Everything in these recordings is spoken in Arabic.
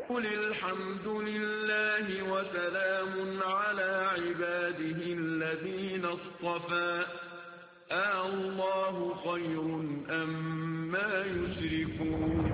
قل الحمد لله وسلام على عباده الذين اصطفى الله خير أما يشركون.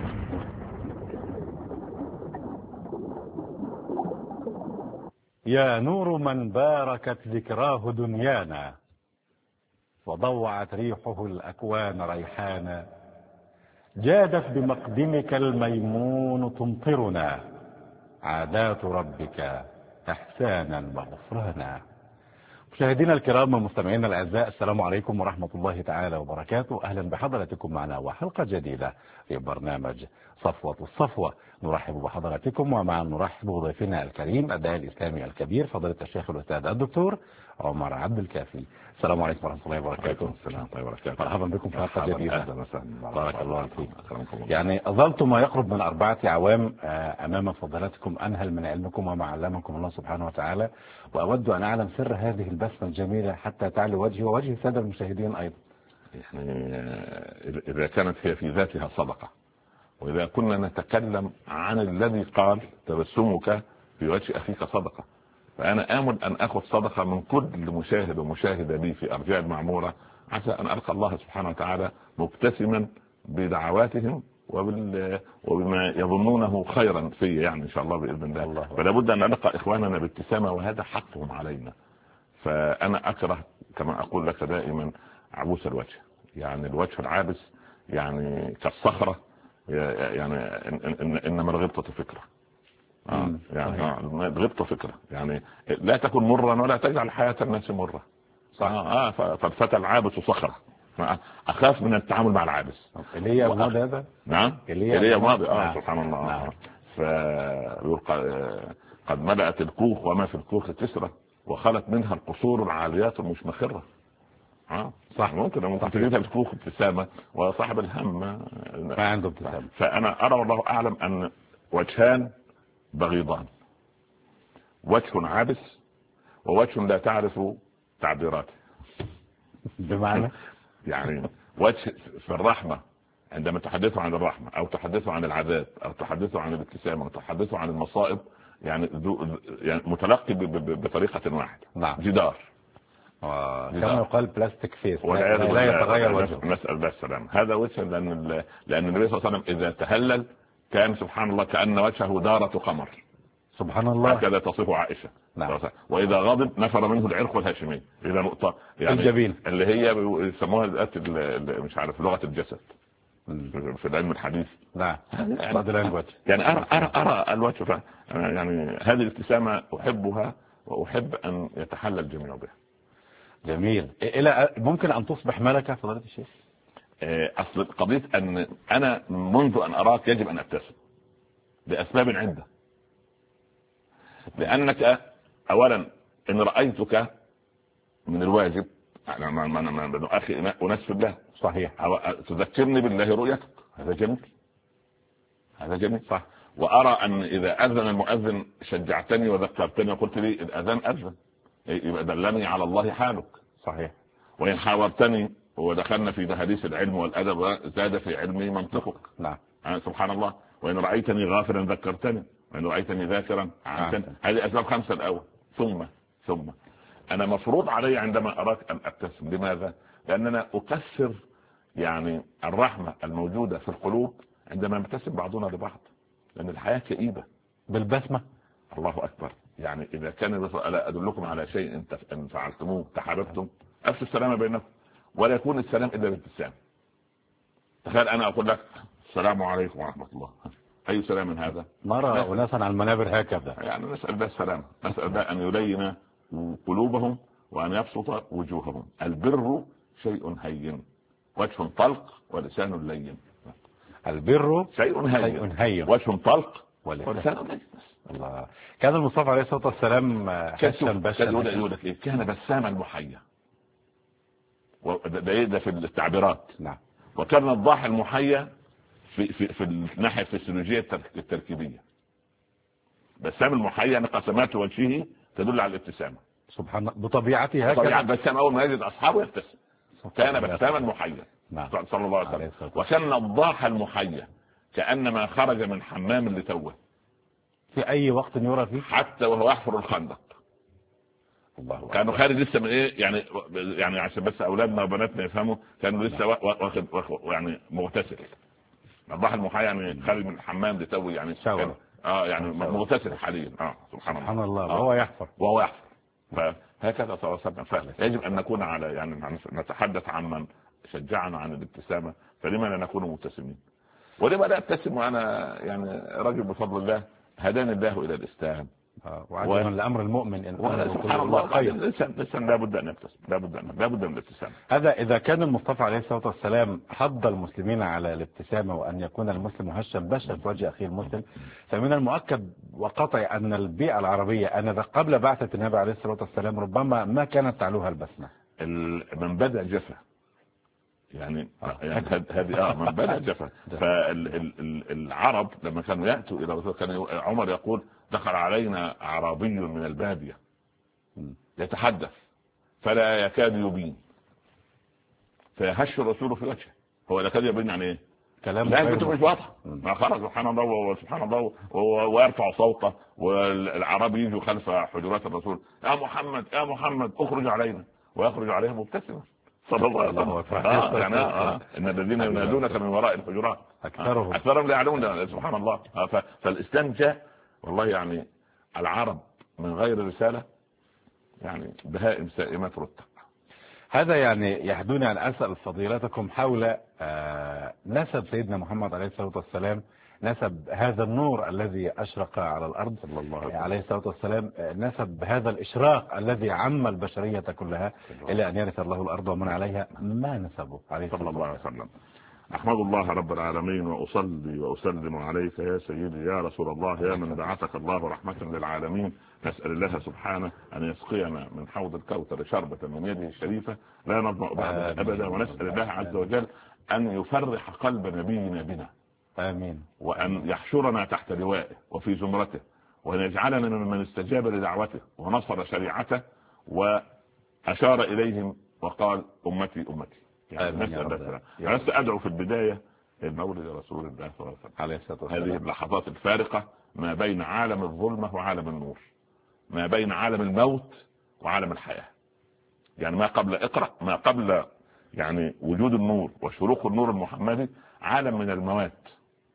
يا نور من باركت ذكراه دنيانا وضوعت ريحه الأكوان ريحانا، جادت بمقدمك الميمون تمطرنا، عادات ربك إحسانا وغفرانا. مشاهدينا الكرام ومستمعينا الأعزاء، السلام عليكم ورحمة الله تعالى وبركاته. أهلا بحضراتكم معنا وحلقة جديدة في برنامج صفوة الصفوة. نرحب بحضراتكم ومع نرحب بضيفنا الكريم الداعي الإسلامي الكبير فضيلة الشيخ الأستاذ الدكتور عمر عبد الكافي. السلام عليكم ورحمة الله وبركاته. السلام ورحمة الله وبركاته. مرحبا بكم في حلقة جديدة. أهلا وسهلا. بارك الله فيك. يعني ظلت ما يقرب من 4 أعوام أمام فضلاتكم أنهل من علمكم وما علمكم الله سبحانه وتعالى، وأود أن أعلم سر هذه البسمة الجميلة حتى تعلو وجهي ووجه السادة المشاهدين أيضا. يعني إذا كانت هي في ذاتها صدقة، وإذا كنا نتكلم عن الذي قال تبسمك في وجه أخيك صدقة، فأنا آمل أن أخذ صدقة من كل مشاهد ومشاهدة لي في أرجاء المعمورة، عسى أن ألقى الله سبحانه وتعالى مبتسما بدعواتهم وبما يظنونه خيرا في، يعني إن شاء الله بإذن الله. فلا بد أن نلقى إخواننا بابتسامة، وهذا حقهم علينا. فأنا أكره كما أقول لك دائما عبوس الوجه، يعني الوجه العابس يعني كالصخرة، يعني إنما الغبطة فكرة. يعني الغبطة فكرة، يعني لا تكن مرا ولا تجعل حياة الناس مرة. صح. فالفتى العابس صخرة، أخاف من التعامل مع العابس. إليه ماضي هذا؟ نعم إليه ماضي. سبحان الله. نعم. قد ملأت الكوخ وما في الكوخ كسرة، وخلت منها القصور العاليات المشمخرة. صح. ممكن تجدها الكوخ ابتسامة وصاحب الهم ما عنده ابتسامة. فأنا أرى والله أعلم أن وجهان بغيضان، وجه عابس ووجه لا تعرف تعبيراته. بمعنى يعني وجه في الرحمة عندما تحدثوا عن الرحمة أو تحدثوا عن العذاب أو تحدثوا عن الابتسامة أو تحدثوا عن المصائب، يعني متلقي بطريقة واحدة. نعم. جدار. كما يقال بلاستيك فيس، لا يتغير وجهه. نسأل الله السلام. هذا وجه لأن النبي صلى الله عليه وسلم إذا تهلل كان سبحان الله كأن وجهه دارة قمر. سبحان الله. هكذا تصف عائشة. نعم. وإذا غضب نفر منه العرق الهاشمي إذا نقطة، يعني الجبين اللي هي يسموها مش عارف لغة الجسد في العلم الحديث. نعم. يعني أرى الوجه يعني هذه الابتسامة أحبها وأحب أن يتحلى الجميع بها. جميل. ممكن أن تصبح ملكة فضيلة الشيخ؟ أصل قضية أن أنا منذ أن أراك يجب أن أبتسم لأسباب عدة. لأنك أولا إن رأيتك من الواجب أخي أنس في الله. صحيح. تذكرني بالله رؤيتك، هذا جميل. هذا جميل. صح. وأرى أن إذا أذن المؤذن شجعتني وذكرتني وقلت لي الأذان أذن، يبقى دلني على الله حالك. صحيح. وإن حاورتني ودخلنا في حديث العلم والأدب زاد في علمي منطقك. نعم. سبحان الله. وإن رأيتني غافلا ذكرتني، وإن رأيتني ذاكرا عنتني. هذه أسباب 5 الأول. ثم أنا مفروض علي عندما أراك أن أبتسم. لماذا؟ لأننا أكسر يعني الرحمة الموجودة في القلوب عندما نبتسم بعضنا لبعض، لأن الحياة كئيبة بالبسمة. الله أكبر. يعني إذا كان ألا أدلكم على شيء إن فعلتموه تحاببتم أفشوا السلام بينكم، ولا يكون السلام إلا بالابتسام. تخيل أنا أقول لك السلام عليكم ورحمة الله، أي سلام هذا؟ نرى أناسا على المنابر هكذا. يعني نسأل الله السلام، نسأل الله أن يلين قلوبهم وأن يبسط وجوههم. البر شيء هين، وجه طلق ولسان لين. البر شيء هين، وجه طلق ولسان لين. الله. كان المصطفى عليه الصلاة والسلام كان بساما محيا، ده في التعبيرات. نعم. وكان الضاحي المحيا في الناحية الفسيولوجية التركيبية. بسام المحيا قسمات وجهه تدل على الابتسامة. سبحان الله. بطبيعته هكذا. طبيعة بسام أول ما يجد أصحابه يبتسم. كان بساما محيا. نعم. صلى الله عليه وسلم. وكان الضاحي المحيا كأنما خرج من حمام لتوه، في أي وقت يرى فيه؟ حتى وهو يحفر الخندق. الله كانوا خارج لسه من ايه يعني عشان بس اولادنا وبناتنا يفهموا، كانوا لسه واخد يعني مغتسل. الضحى المحايا يعني خارج من الحمام لتوي يعني شاور. يعني مغتسل حاليا. سبحان الله. وهو يحفر. فهكذا صلى الله عليه وسلم. فيجب ان نكون على يعني نتحدث عن من شجعنا عن الابتسامه، فلما لا نكون مبتسمين؟ ولما لا ابتسم وانا يعني رجل بفضل الله هداني الله الى الاسلام. وعجبا لامر المؤمن ان سبحان الله خير. الانسان لابد ان يبتسم، لابد من الابتسام. هذا اذا كان المصطفى عليه الصلاه والسلام حض المسلمين على الابتسامه وان يكون المسلم هشم بشر في وجه اخيه المسلم، فمن المؤكد وقطع ان البيئه العربيه قبل بعثه النبي عليه الصلاه والسلام ربما ما كانت تعلوها البسمه. من بدا جفا يعني هذه من بدا جفا. فالعرب لما كانوا ياتوا الى الرسول كان عمر يقول دخل علينا اعرابي من الباديه يتحدث فلا يكاد يبين، فيهش الرسول في وجهه. هو لا يكاد يبين يعني ايه؟ كلام مش واضحه. ما خرج سبحان الله سبحان الله ويرفع صوته، والعرب يجوا خلف حجرات الرسول يا محمد يا محمد اخرج علينا، ويخرج عليهم مبتسما صلى الله عليه وسلم. ان الذين ينادونك من وراء الحجرات اكثرهم لا يعلمون. سبحان الله. فالاسلام جاء والله يعني العرب من غير رساله يعني بهائم سائمات رتق. هذا يعني يحدوني أن أسأل فضيلتكم حول نسب سيدنا محمد عليه الصلاة والسلام، نسب هذا النور الذي أشرق على الأرض صلى الله عليه الصلاة والسلام، نسب هذا الإشراق الذي عم البشرية كلها إلى أن يرث الله الأرض ومن عليها. ما نسبه عليه صلى الله عليه وسلم؟ أحمد الله رب العالمين وأصلي وأسلم عليك يا سيدي يا رسول الله يا من بعثك الله رحمة للعالمين. نسأل الله سبحانه أن يسقينا من حوض الكوثر شربة من يده الشريفة لا نظمأ بعدها أبدا. ونسأل الله عز وجل أن يفرح قلب نبينا بنا. آمين. وأن يحشرنا تحت لوائه وفي زمرته، وأن يجعلنا ممن استجاب لدعوته ونصر شريعته وأشار إليهم وقال أمتي أمتي. يعني نسأل أدعو في البداية المولد رسول الله صلى الله عليه وسلم. هذه اللحظات الفارقة ما بين عالم الظلمة وعالم النور، ما بين عالم الموت وعالم الحياة. يعني ما قبل اقرأ، ما قبل يعني وجود النور وشروق النور المحمدي عالم من الموات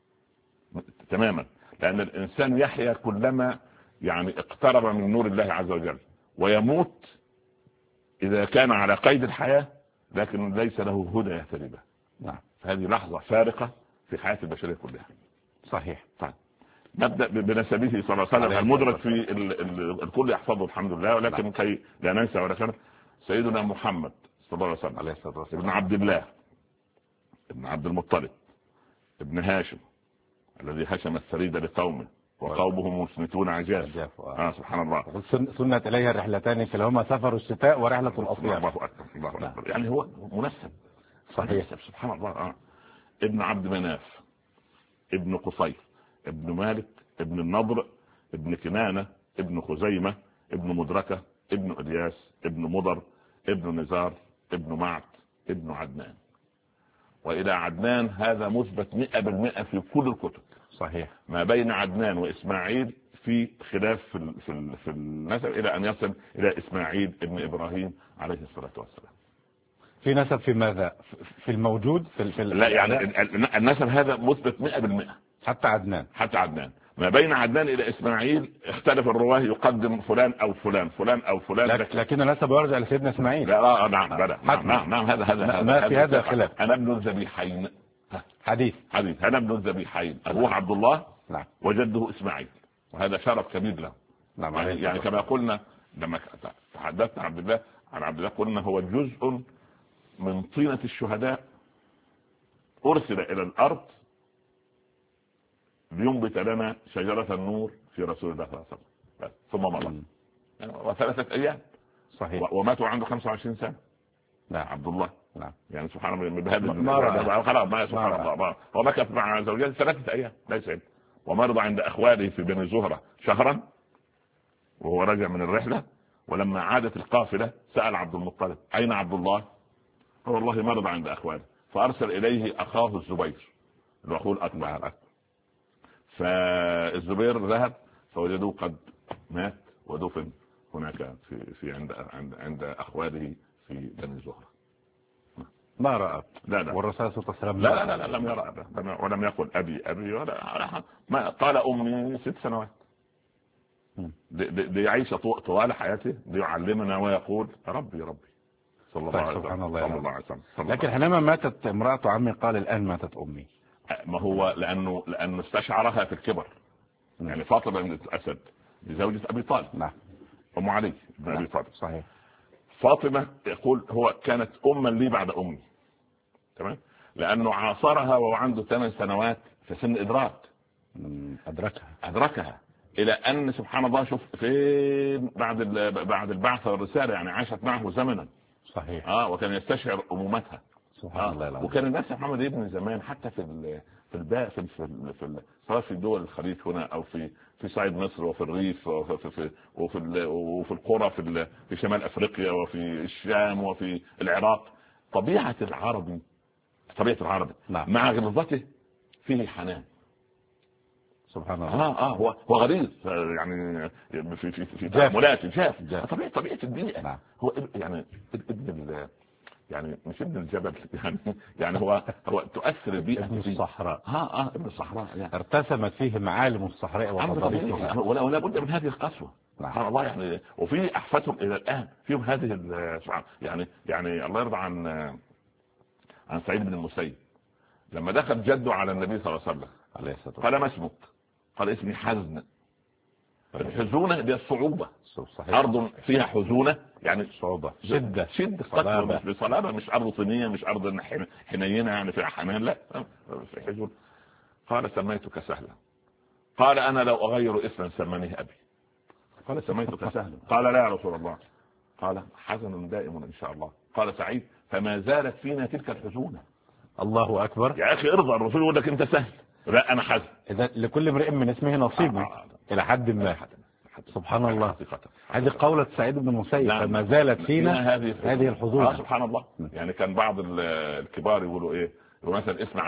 تماما، لأن الإنسان يحيا كلما يعني اقترب من نور الله عز وجل، ويموت إذا كان على قيد الحياة لكن ليس له هدى يهتدي به. نعم. هذه لحظة فارقة في حياة البشرية كلها. صحيح. طيب نبدأ بنسبه صلى الله عليه وسلم المدرج في الكل يحفظه الحمد لله، ولكن كي لا ننسى ولا كان سيدنا محمد صلى الله عليه وسلم ابن عبد الله ابن عبد المطلب ابن هاشم الذي هشم الثريد لقومه وقومه مسنتون عجاف. سبحان الله. سنت إليها الرحلتان كلاهما سفر الشتاء ورحلة الأصياف. الله أكبر الله أكبر. يعني هو منسب صحيح. سبحان الله. ابن عبد مناف ابن قصي ابن مالك ابن النضر ابن كنانة ابن خزيمة ابن مدركة ابن إلياس ابن مضر ابن نزار ابن معد ابن عدنان. وإلى عدنان هذا مثبت 100% في كل الكتب. صحيح. ما بين عدنان وإسماعيل في خلاف في النسب إلى أن يصل إلى إسماعيل ابن إبراهيم عليه الصلاة والسلام. في نسب في ماذا؟ في الموجود في لا يعني النسب هذا مثبت 100%. حتى عدنان ما بين عدنان إلى إسماعيل اختلف الرواه يقدم فلان أو فلان أو فلان لكن النسب يرجع لسيدنا إسماعيل. لا نعم هذا ما في هذا خلاف. أنا ابن الذبيحين حديث أنا ابن الذبيحين أبوه عبد الله نعم وجده إسماعيل، وهذا شرف كبير له. نعم. يعني كما قلنا لما تحدثنا عن عبد الله قلنا هو جزء من طينة الشهداء أرسل إلى الأرض لينبت لنا شجرة النور في رسول الله صلى الله عليه وسلم. ثم مضى وثلاثة أيام. صحيح. وماتوا عنده 25 سنة. نعم. عبد الله. نعم. يعني سبحان الله بهذا خلاص سبحان الله. ومكث مع زوجته 3 أيام ليس. ومرض عند أخواله في بني زهرة شهرا وهو راجع من الرحلة. ولما عادت القافلة سأل عبد المطلب أين عبد الله؟ والله مرض عند أخواله، فأرسل إليه أخاه الزبير اللي أخوه الأكبر. فالزبير ذهب فوجدوه قد مات ودفن هناك في عند أخواله في بني زهرة. ما رأى. لا. والرسول صلى الله عليه وسلم لا لم يرى ولم يقل أبي ولا ما قال أمي 6 سنوات. دي عيشة طوال حياته ليعلمنا ويقول ربي صلى الله عليه وسلم. لكن حينما ماتت امرأة عمي قال الآن ماتت أمي. ما هو لأنه استشعرها في الكبر. يعني فاطمة بنت أسد بزوجة أبي طالب. نعم. أم علي بن أبي طالب. صحيح. فاطمة يقول هو كانت أما لي بعد أمي. تمام. لأنه عاصرها وهو عنده 8 سنوات في سن إدراك. أدركها إلى أن سبحان الله شوف فين بعد البعثة والرسالة، يعني عاشت معه زمنا. صحيح. وكان يستشعر أمومتها. سبحان الله العظيم. وكان الناس محمد ابن زمان حتى سواء في دول الخليج هنا او في صعيد مصر وفي الريف وفي القرى في شمال افريقيا وفي الشام وفي العراق، طبيعة العربي نعم. مع غلظته فيه حنان. سبحان الله. هو غليظ يعني في تعاملاته جاف. طبيعة البيئة. نعم. هو يعني ابن يعني مش ابن الجبل يعني هو تؤثر البيئة. ابن الصحراء. ابن الصحراء يعني. ارتسمت فيه معالم الصحراء وفضائلها ولا بد من هذه القسوة. سبحان الله يعني. وفي احفادهم الى الان فيهم هذه يعني الله يرضى عن سعيد بن المسيب لما دخل جده على النبي صلى الله عليه وسلم قال ما اسمك؟ قال اسمي حزن. الحزونة دي الصعوبة. صحيح. أرض فيها حزونة يعني صعوبة، شدة صلابة. مش أرض صينية، مش أرض حنينة يعني فيها حنان، لا في حزون. قال سميتك سهلا. قال أنا لو أغير اسما سمانيه أبي. قال سميتك سهلا. قال لا يا رسول الله. قال حزن دائم إن شاء الله. قال سعيد فما زالت فينا تلك الحزونة. الله أكبر. يا أخي ارضى، الرسول يقول لك أنت سهل. لا أنا حزن. إذا لكل امرئ من اسمه نصيب إلى حد ما. سبحان الله. هذه قولة سعيد بن المسيب فما زالت فينا هذه الحظوظ. سبحان الله. يعني كان بعض الكبار يقولوا ايه، مثلا اسم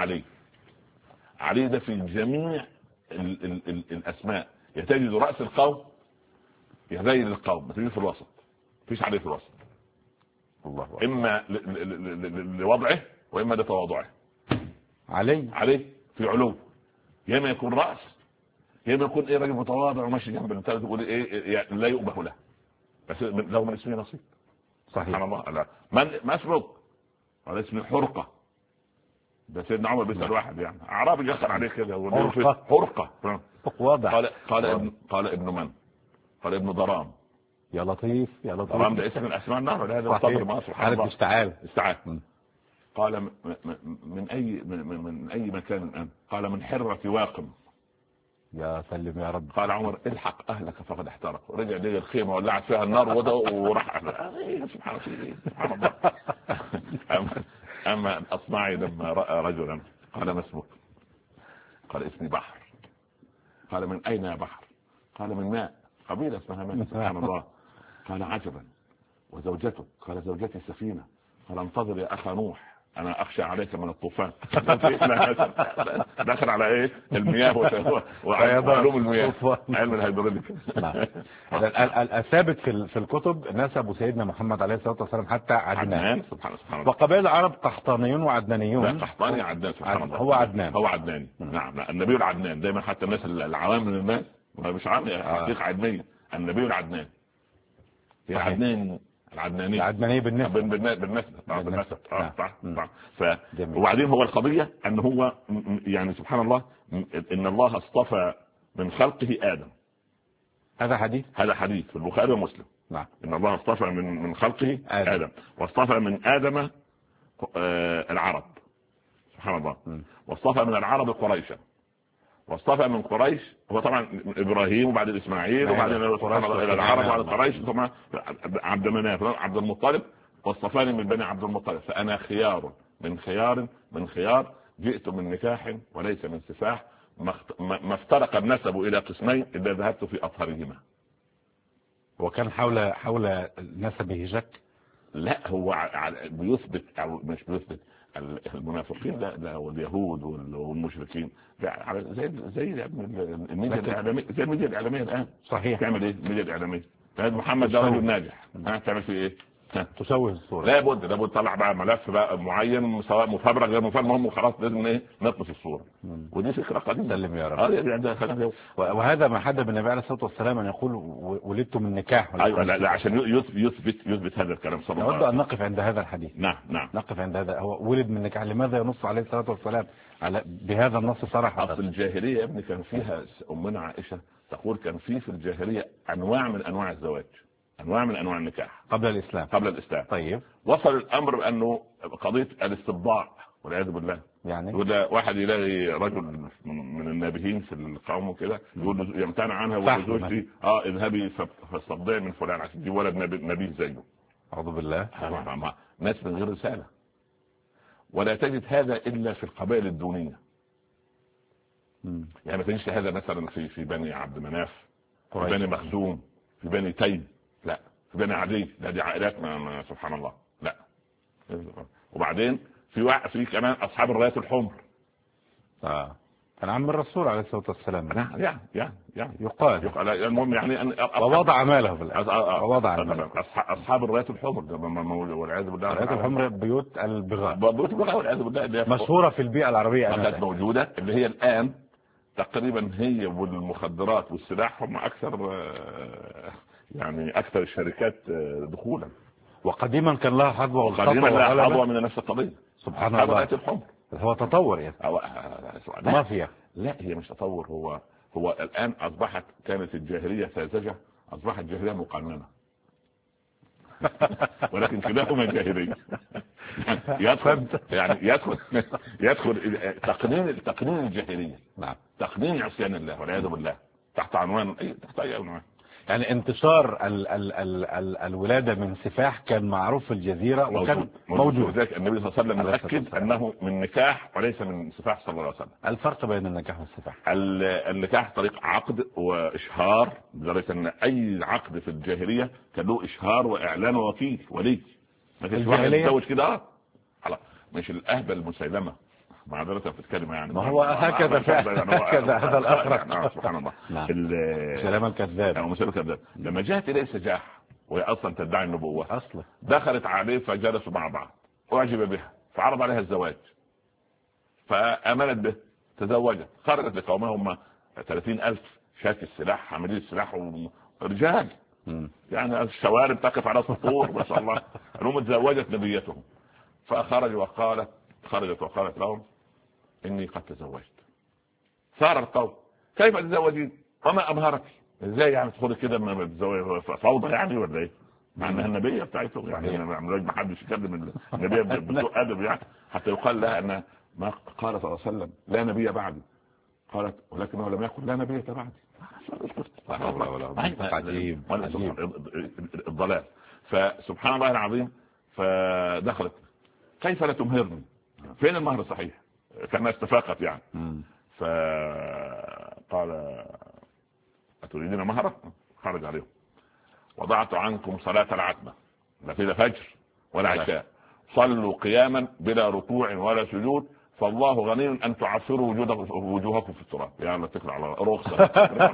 علي ده في جميع الاسماء يتجد رأس القوم يزين القوم، ما تجيش في الوسط، مفيش عليه في الوسط. الله أكبر. اما لوضعه واما لتواضعه. علي في علو، يا اما يكون رأس يا اما يكون راجل متواضع وماشي جنب الثالث تقول لا يؤبه له، بس لو من اسمه نصيب. صحيح. سبحان الله. لا ما اسمك؟ قال اسمي حرقة. ده سيدنا عمر بيسأل واحد يعني اعرابي يسأل عليه كده حرقة. واضح. قال ابن من؟ قال ابن ضرام. يا لطيف ضرام ده اسم من اسماء النار. هذا الصبر ما سبحان الله. استعال. قال من اي مكان انت؟ قال من حرة واقم. يا سلم يا رب. قال عمر الحق اهلك فقد احترق. ورجع لي الخيمه ولعت فيها النار وراح. سبحان الله. اما الاصمعي لما راى رجلا قال ما اسمك؟ قال اسمي بحر. قال من اين يا بحر؟ قال من ماء، قبيله اسمها ماء. سبحان الله. قال عجبا وزوجتك؟ قال زوجتي سفينه. قال انتظر يا اخا نوح انا اخشى عليك من الطوفان. دخل على ايه؟ المياه وعلوم المياه، علم الهيدروليك. الثابت في الكتب نسب سيدنا محمد عليه الصلاه والسلام حتى عدنان. سبحان الله. وقبائل العرب قحطانيون وعدنانيون. لا قحطاني عدنان. سبحان الله. هو عدناني. نعم النبي العدنان. دايما حتى الناس العوام من الناس مش عارف حقيقه علميه. النبي العدنان هي العدناني بالنسبة. وبعدين هو القضية ان هو يعني سبحان الله ان الله اصطفى من خلقه آدم. هذا حديث في البخاري ومسلم. نعم. ان الله اصطفى من خلقه آدم واصطفى من آدم العرب. سبحان الله. واصطفى من العرب قريشا، واصطفى من قريش هو طبعا ابراهيم وبعد اسماعيل وبعد العرب وبعد قريش ثم عبد مناف عبد المطلب، واصطفاني من بني عبد المطلب. فانا خيار من خيار جئت من نكاح وليس من سفاح، ما افترق النسب الى قسمين اذا ذهبت في اطهرهما. وكان حول نسبه شك؟ لا هو بيثبت او مش بيثبت، المنافقين لا واليهود والمشركين زي الميديا الاعلاميه، زي الميديا الاعلاميه الان. صحيح. تعمل ايه الميديا الاعلاميه؟ محمد ده رجل ناجح، تعمل فيه ايه؟ تشوه الصوره. لابد طلع بقى ملف بقى معين، سواء مفبرك غير مفبرك، المهم خلاص لازم ايه نطمس الصوره. ودي فكره قديمه. سلم يا رب. وهذا ما حدث بالنبي عليه الصلاه والسلام ان يقول ولدت من نكاح. ايوه لا عشان يثبت هذا الكلام صلى الله عليه وسلم. نود ان نقف عند هذا الحديث. نعم نقف عند هذا. هو ولد من نكاح، لماذا ينص عليه الصلاه والسلام على بهذا النص صراحه؟ اصل الجاهليه يا ابني كان فيها امنا عائشه تقول كان في الجاهليه انواع من انواع الزواج، انواع من انواع النكاح قبل الاسلام. طيب وصل الامر بانه قضيه الاستبضاع والعياذ بالله. يعني وده واحد يلاقي رجل من النابهين في القوم كده يقول له يمتنع عنها وزوجتي اذهبي فاستبضعي من فلان عشان تجيب ولد نبيه زيه. اعوذ بالله. ناس من غير رساله. ولا تجد هذا الا في القبائل الدونيه. يعني ما تجدش هذا مثلا في بني عبد مناف، في بني مخزوم، في بني تيم، لا في بني عدي، لا دي عائلات ما سبحان الله. لا. وبعدين في كمان اصحاب الرايات الحمر. كان عم الرسول عليه الصلاه والسلام. يعني يقال المهم يعني ووضع ماله في ووضع اصحاب الرايات الحمر والعياذ بالله. الرايات الحمر بيوت البغاء. بيوت البغاء والعياذ بالله مشهوره في البيئه العربيه كانت موجوده، اللي هي الان تقريبا هي والمخدرات والسلاح هم اكثر الشركات دخولا. وقديما كان لها حظوه وحظوه من نفس القضيه. سبحان الله. الحمر هو تطور يعني مافيا. لا هي مش تطور. هو الان كانت الجاهليه ساذجه، اصبحت جاهليه مقننه. ولكن كلاهما جاهليه. يدخل تقنين الجاهليه. نعم. تقنين عصيان الله والعياذ بالله تحت اي عنوان. يعني انتشار الولادة من سفاح كان معروف في الجزيرة وكان موجود. ذلك النبي صلى الله عليه وسلم أكد أنه من نكاح وليس من سفاح صلى الله عليه وسلم. الفرق بين النكاح والسفاح؟ النكاح طريق عقد وإشهار، لدرجة أن أي عقد في الجاهلية كان له إشهار وإعلان ووكيل ولي. ما فيش واحد يتزوج كده مش الأهبل المسيلمة معذرة في الكلمة يعني. ما هو هكذا فعلا. هكذا هذا الأخرق. سبحان الله. سلام الكذاب. لما جاءت إليه سجاح وهي أصلا تدعي النبوة أصلا، دخلت عليه فجلسوا مع بعض، أعجب بها فعرض عليها الزواج فأمنت به، تزوجت، خرجت لقومها هم 30,000 شاك السلاح، حاملين السلاح ورجال يعني الشوارب تقف على سطور ما شاء الله. المهم تزوجت نبيتهم خرجت وقالت لهم إني قد تزوجت. صار القول كيف تتزوجين وما أمهرك؟ ازاي يعني تدخلي كده ما تتزوجي فوضى يعني ولا ايه؟ مع انها النبيه بتاعته يعني ما حدش يكلم النبيه بسوء ادب يعني حتى يقال لها ان ما قال صلى الله عليه وسلم لا نبي بعدي، قالت ولكنه لم يقل لا نبي بعدي. عجيب الضلال. فسبحان الله العظيم. فدخلت كيف لا تمهرني؟ فين المهر الصحيح؟ كانها استفاقت يعني. فقال أتريدين مهرا؟ خرج عليهم وضعت عنكم صلاة العتمة، لا في فجر ولا عشاء، صلوا قياما بلا ركوع ولا سجود، فالله غني أن تعصروا وجوهكم في التراب. يا الله تكل على رخصة.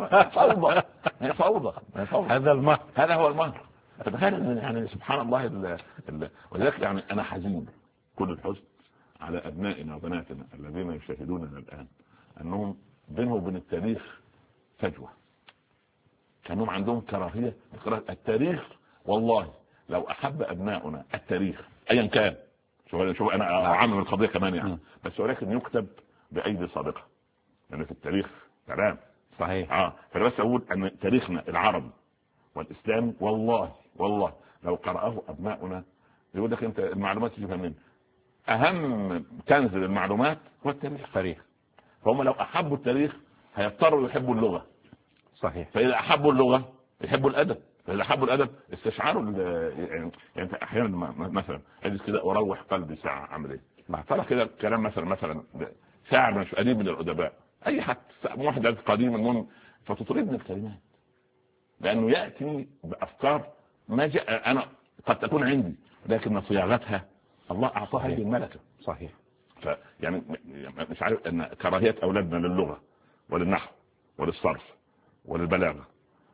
فوضى. هذا هو المهر. فتخيل يعني سبحان الله ولذلك يعني أنا حزين كل الحزن على أبنائنا وبناتنا الذين يشاهدوننا الآن أنهم بينهم وبين التاريخ فجوة، كانوا عندهم كراهية لقراءة التاريخ. والله لو أحب أبناؤنا التاريخ أيا كان، شوف أنا أعمم القضية كمان يعني، بس ولكن يكتب بأيدي صادقة، لأن في التاريخ كلام صحيح. فبس أقول أن تاريخنا العربي والإسلامي والله لو قرأه أبناؤنا يقول لك أنت المعلومات تجيبها منين؟ أهم كنز للمعلومات هو التاريخ. فهم لو أحبوا التاريخ هيضطروا يحبوا اللغة. صحيح. فإذا أحبوا اللغة يحبوا الأدب، فإذا أحبوا الأدب استشعروا يعني أحيانا مثلا أجلس كده وأروح قلبي ساعة أعمل إيه؟ طلع كده كلام مثلا شاعر مش قديم من الأدباء، أي حد واحد قديم المهم، فتطردني الكلمات لأنه يأتي بأفكار ما جاء أنا قد تكون عندي لكن صياغتها الله اعطاه هذه الملكه. صحيح. يعني مش عارف ان كراهيه اولادنا للغه وللنحو وللصرف وللبلاغه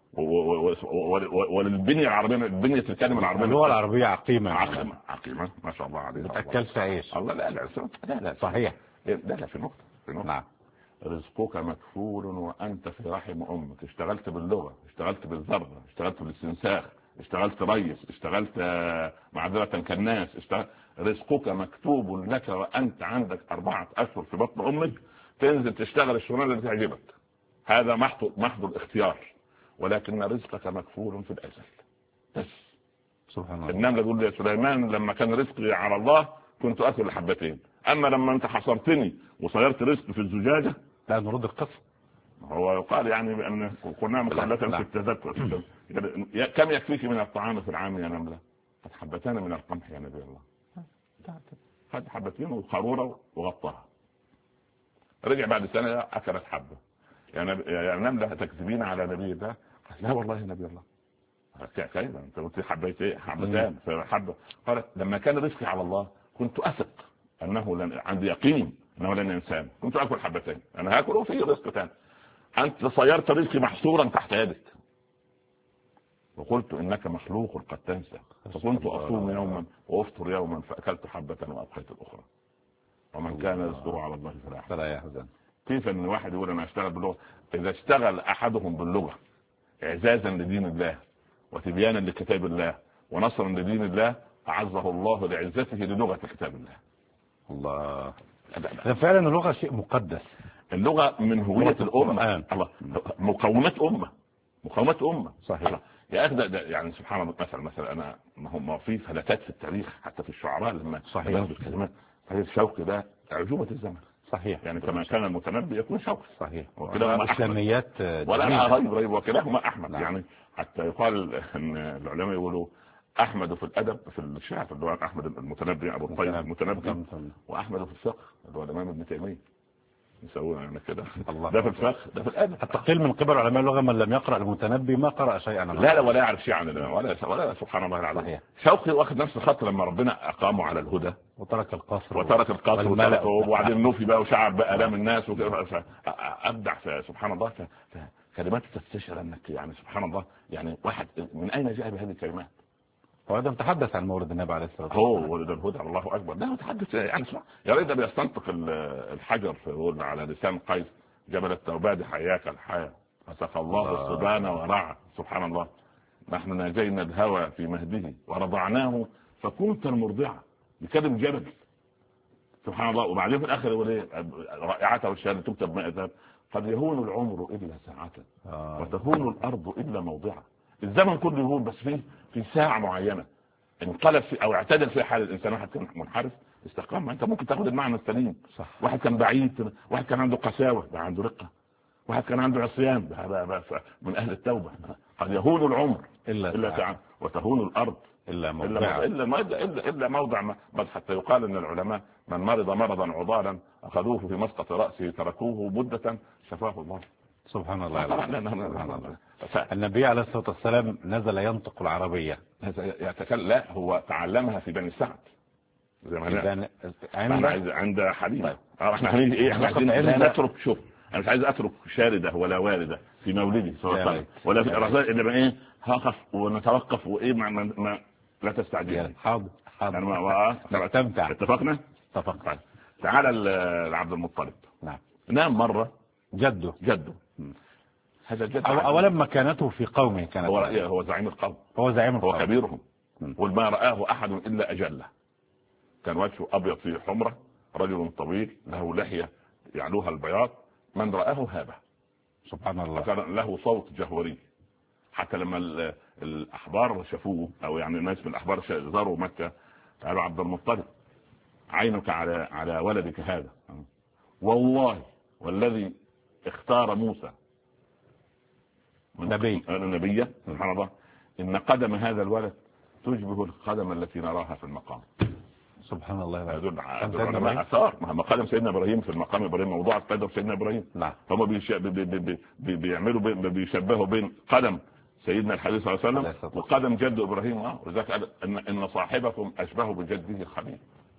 وللبنيه العربيه، بنيه الكلمه العربيه. اللغه العربيه عقيمه عقيمه ما شاء الله عليها. بتاكلش عيش. الله لا صحيح. لا في نقطه نعم. رزقك مكفول وانت في رحم امك. اشتغلت باللغه، اشتغلت بالذره، اشتغلت بالاستنساخ، اشتغلت ريس، اشتغلت معذره كالناس، رزقك مكتوب لك وانت عندك 4 أشهر في بطن امك. تنزل تشتغل الشغلانه اللي تعجبك، هذا محض الاختيار، ولكن رزقك مكفول في الازل. بس سبحان الله. النمله تقول يا سليمان لما كان رزقي على الله كنت اكل حبتين، اما لما انت حصرتني وصيرت رزقي في الزجاجه. لا نرد القصه. هو يقال يعني بان كنا مقابله في التذكر. كم يكفيك من الطعام في العام يا نمله؟ قد حبتان من القمح يا نبي الله. خد حبتين وقاروره وغطاها. رجع بعد سنه اكلت حبه. يا نمله تكذبين على نبي الله؟ لا والله يا نبي الله. كيف انت قلت حبتان في حبه؟ قالت لما كان رزقي على الله كنت اثق انه عندي يقين انه لن انسان، كنت اكل حبتين، انا هاكل وفي رزق ثاني. انت صيرت رزقي محصورا تحت يدك وقلت انك مخلوق قد تنسى، فكنت اصوم يوما وافطر يوما فاكلت حبه وابقيت الاخرى. ومن كان رزقه على الله فلا يحزن. كيف ان واحد يقول انا اشتغل باللغه؟ اذا اشتغل احدهم باللغه اعزازا لدين الله وتبيانا لكتاب الله ونصرا لدين الله اعزه الله لعزته للغه كتاب الله. الله. فعلا اللغه شيء مقدس. اللغه من هويه الامه. الله. مقومات امه. صحيح. يا اخي ده يعني سبحان الله. مثلا انا ما في فلتات في التاريخ حتى في الشعراء لما صحيح الكلمات. طيب شوقي ده عجوبه الزمن. صحيح. يعني كما كان المتنبي يكون شوقي. صحيح. وكلاهما اسلاميات ولا ريب وكلاهما احمد. نعم. يعني حتى يقال ان العلماء يقولوا احمد في الادب في الشعر اللي هو احمد المتنبي ابو الطيب المتنبي، واحمد في الفقه اللي هو الامام ابن تيميه. يسوون يعني كده. ده في الفقه ده في الادب. حتى قيل من قبل علماء اللغه من لم يقرا المتنبي ما قرا شيئا. لا ولا يعرف شيئا عن ولا سبحان الله العظيم. شوقي واخد نفس الخط لما ربنا اقامه على الهدى وترك القصر وبعدين نوفي بقى وشعب بقى الام الناس ابدع سبحان الله. كلمات تستشعر انك يعني سبحان الله يعني واحد من اين جاء بهذه الكلمات؟ وهذا متحدث عن مولد النبي عليه الصلاه والسلام. ولد الهدى الله اكبر. ده متحدث يعني يا ريت بيستنطق الحجر في على لسان قيس جبل التوباد حياك الحياه فسقى الله السبان ورعى. سبحان الله. نحن ناجينا الهوى في مهده ورضعناه فكنت المرضعه. بكلم جبل سبحان الله. وبعدين في الاخر يقول ايه؟ رائعته والشهاده تكتب 100 قد يهون العمر الا ساعه وتهون الارض الا موضعه. الزمن كله يهون بس في ساعه معينه انقلب او اعتدل في حال الانسان. واحد كان منحرف استقام، انت ممكن تاخد المعنى السليم. صح. واحد كان بعيد، واحد كان عنده قساوه بقى عنده رقه، واحد كان عنده عصيان بقى من اهل التوبه. قد يهون العمر الا ساعه وتهون الارض الا موضع بل حتى يقال ان العلماء من مرض مرضا عضالا اخذوه في مسقط راسه تركوه مده شفاه الله. سبحان الله. النبي عليه الصلاه والسلام نزل ينطق العربيه. لا هو تعلمها في بني سعد زي ما عند حليم. طيب. احنا هنيجي ايه؟ احنا عايزين نترك. شوف انا مش عايز اترك شارده ولا وارده في مولدي ولا في الرسائل اللي بقى ايه هقف ونتوقف وايه ما لا تستعجل. حاضر نستمتع. اتفقنا. تعال لعبد المطلب. نعم. نام مره جده هذا الجد. اولا مكانته في قومه كانت هو زعيم القوم. هو كبيرهم. وما رآه احد الا اجله. كان وجهه ابيض فيه حمره، رجل طويل له لحيه يعلوها البياض، من رآه هابه. سبحان الله. كان له صوت جهوري. حتى لما الاحبار شافوه او يعني الناس من الاحبار زاروا مكه قالوا عبد المطلب عينك على ولدك هذا، والله والذي اختار موسى نبيا سبحان الله ان قدم هذا الولد تشبه القدم التي نراها في المقام. سبحان الله. يدل على اثار ما قدم سيدنا ابراهيم في المقام ابراهيم موضوع قدم سيدنا ابراهيم. نعم. هم بيعملوا بيشبهوا بين قدم سيدنا الحبيب صلى الله عليه وسلم وقدم جد ابراهيم. ولذلك قال ان صاحبكم اشبه بجده الخليل.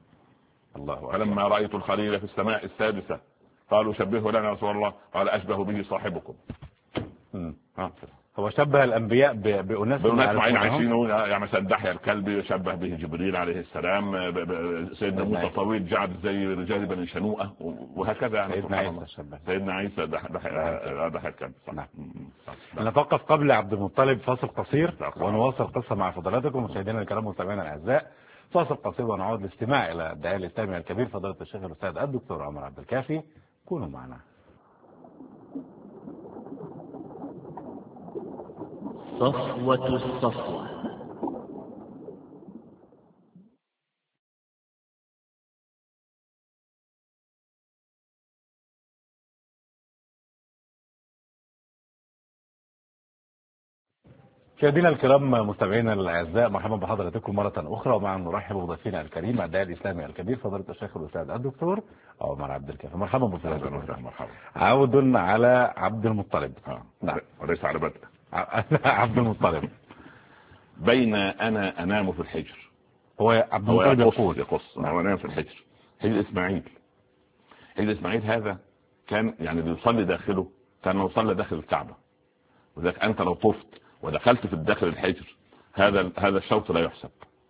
الله أكبر. فلما رأيت الخليل في السماء السادسة قالوا شبهه لنا يا رسول الله، قال أشبه به صاحبكم. هو شبه الأنبياء بأناس معين عايشين، يعني مثلا دحية الكلب يشبه به جبريل عليه السلام، سيدنا موسى طويل جعد زي رجال بني شنوءة، وهكذا. يعني سيدنا عيسى دحية الكلب. نعم. نتوقف قبل عبد المطلب فاصل قصير ونواصل قصة مع فضلاتكم مشاهدينا الكرام مستمعينا الأعزاء. فاصل قصير ونعود للاستماع إلى الداعية الإسلامي الكبير فضيلة الشيخ الأستاذ الدكتور عمر عبد الكافي. كونوا معنا. صفوة الصفوة. مشاهدينا الكرام مستمعينا الاعزاء، مرحبا بحضراتكم مره اخرى، ومع نرحب بضيفنا الكريم الداعي الاسلامي الكبير فضيله الشيخ الاستاذ الدكتور عمر عبد الكافي. مرحبا بفضيلتكم. مرحبا. عود على عبد المطلب. نعم. وليس على بدء. عبد المطلب. بين انا انام في الحجر. هو عبد المطلب يقص. هو انام في الحجر. حجر اسماعيل. حجر اسماعيل هذا كان يعني اللي يصلي داخله كان يصلي داخل الكعبه، وذلك انت لو طفت ودخلت في الداخل الحجر هذا الشوط لا يحسب.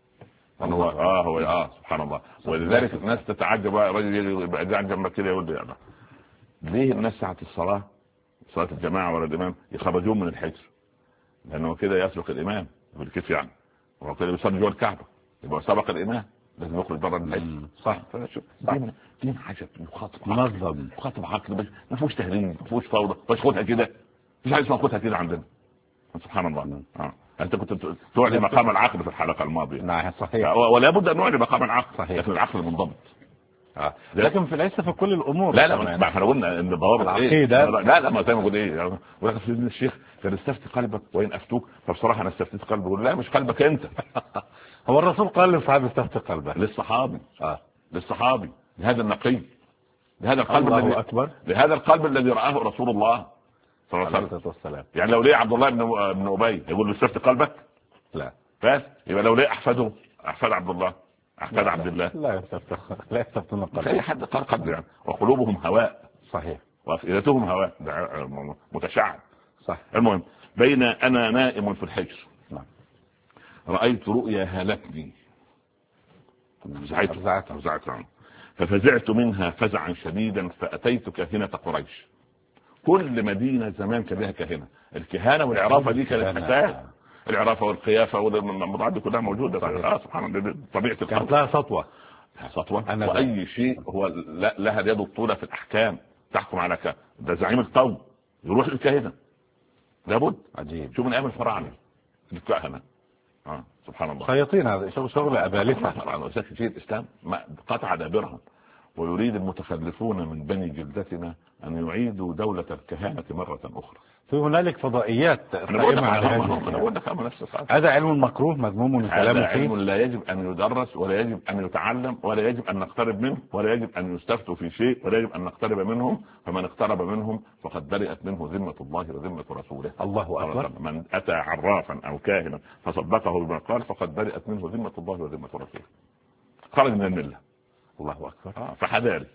هو سبحان الله. ولذلك الناس تتعجب، رجل يبقى جنبك كده يقول لي أنا ليه الناس ساعة صلاة الجماعة ولا الإمام يخرجون من الحجر؟ لأنه كده يسبق الإمام بالكيف، يعني هو كده بيصلي جوه الكعبة يبقى سبق الإمام، لازم يخرج بره الحجر. صح. دين حاجة مخاطب عقل، ما فيهوش تهريج، ما فيهوش فوضى، مش خدها كده، مش عايز خدها كده عندنا. سبحان الله. انت كنت تعلي مقام العقل في الحلقه الماضيه. نعم صحيح. ولا بد ان نعلي مقام العقل. صحيح. لكن العقل منضبط. لكن ليس في كل الامور. لا ما احنا قلنا ان ضوابط العقيده. لا ما زي ما قلت ايه، ولكن سيدنا الشيخ كان استفتي قلبك وان افتوك، فبصراحه انا استفتيت قلبي. يقول لا مش قلبك انت. هو الرسول قال للصحابي استفتي قلبك. للصحابي لهذا النقي، لهذا القلب الله اكبر، لهذا القلب الذي رآه رسول الله صلى الله عليه وسلم. يعني لو ليه عبد الله بن ابي يقول له استفتي قلبك؟ لا. بس يبقى لو ليه احفاد عبد الله، احفاد عبد الله، لا يستفتون قلبك. اي حد قال قلب يعني. وقلوبهم هواء. صحيح. وافئدتهم هواء متشعب. صح. المهم بين انا نائم في الحجر. نعم. رايت رؤيا هالتني، فزعت ففزعت منها فزعا شديدا، فاتيت كاهنة قريش. كل مدينة زمان كان لها كاهنة. الكهانة والعرافة دي كانت أساس. العرافة والقيافة والموضوعات دي كلها موجودة. سبحان الله. طبيعة كانت لها سطوة. وأي شيء هو لها اليد الطولة في الأحكام تحكم على ده زعيم القوم يروح للكاهنة لابد. عجيب. شو من أيام الفراعنة الكهنة. سبحان الله. خياطين. هذا شغل أبالسة. شيء الإسلام قطع دابرهم، ويريد المتخلفون من بني جلدتنا أن يعيدوا دولة الكهانة مرة أخرى. في هنالك فضائيات قائمة على هذا علم مكروه مذموم من كلام هذا علم لا يجب أن يدرس ولا يجب أن يتعلم ولا يجب أن نقترب منه ولا يجب أن يستفتوا في شيء ولا يجب أن نقترب منهم. فمن اقترب منهم فقد برئت منه ذمة الله وذمة رسوله. الله أكبر. من أتى عرافا أو كاهنا فصدقه بما قال فقد برئت منه ذمة الله وذمة رسوله، خرج من الملة. الله أكبر. فحذاري.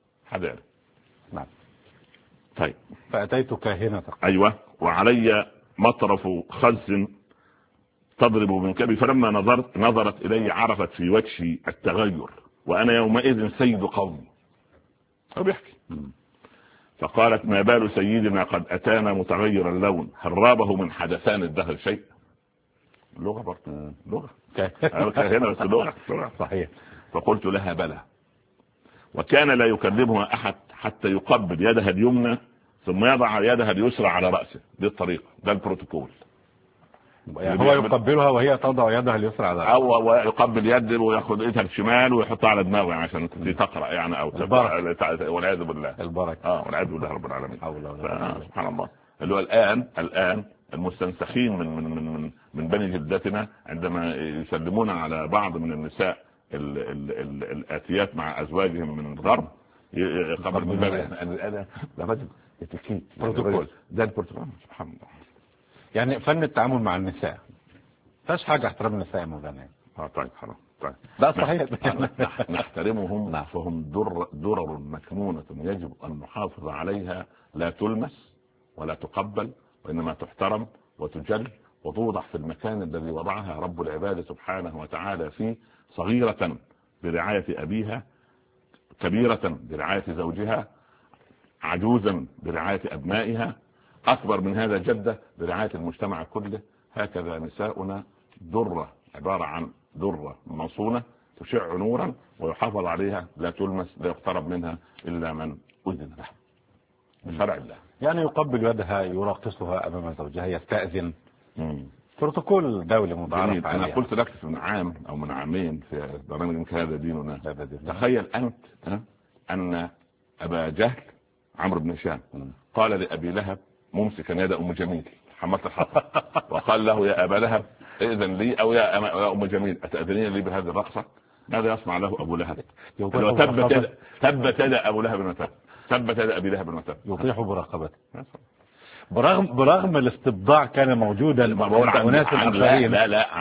نعم. طيب. فأتيت كاهنة. أيوة. وعلي مطرف خز تضرب من كبي، فلما نظرت إلي عرفت في وجهي التغير وأنا يومئذ سيد قومي. هو بيحكي. فقالت ما بال سيدنا قد أتانا متغير اللون، هل رابه من حدثان الدهر شيء؟ لغة برضه. لغة كاهنة بس لغة. صحيح. فقلت لها بلى. وكان لا يكلمها أحد حتى يقبل يدها اليمنى ثم يضع يدها اليسرى على رأسه. دي الطريقة، ده البروتوكول. يعني هو يقبلها وهي تضع يدها اليسرى على رأسه، أو يقبل يده ويأخذ يدها الشمال ويحطها على دماغه يعني عشان تقرأ يعني أو والعياذ بالله. البركة. والعياذ بالله رب العالمين. سبحان الله. اللي هو الآن المستنسخين من بني جلدتنا عندما يسلمون على بعض من النساء الآتيات مع أزواجهم من الغرب قبل من هذا رجل يتكيت بروتوكول. ده البروتوكول. سبحان الله. يعني فن التعامل مع النساء فاش حاجة احترام النساء مولانا. طيب خلاص. لا صحيح. نحترمهم. نعم. فهم درر مكنونة يجب أن نحافظ عليها، لا تلمس ولا تقبل، وإنما تحترم وتجل وتوضع في المكان الذي وضعها رب العباد سبحانه وتعالى فيه، صغيرة برعاية أبيها، كبيرة برعاية زوجها، عجوزا برعاية أبنائها، أكبر من هذا جدة برعاية المجتمع كله. هكذا نساؤنا درة، عبارة عن درة مصونة تشع نورا ويحافظ عليها، لا تلمس، لا يقترب منها إلا من أذن له بشرع الله. يعني يقبل يدها، يراقصها أمام زوجها، يستأذن. بروتوكول دولي متعارف عليه. أنا قلت لك من عام أو من عامين في برنامج هذا ديننا، تخيل أنت أن أبا جهل عمرو بن هشام قال لأبي لهب ممسكا يد أم جميل حملت الحطب وقال له يا أبا لهب إذن لي أو يا أم جميل أتأذنين لي بهذه الرقصة؟ ماذا يصنع له أبو لهب؟ تبت يد أبو لهب المتاب، تبت يد أبي لهب المتاب، يطيح براقبته. برغم الاستبضاع كان موجودا عند أناس آخرين. لا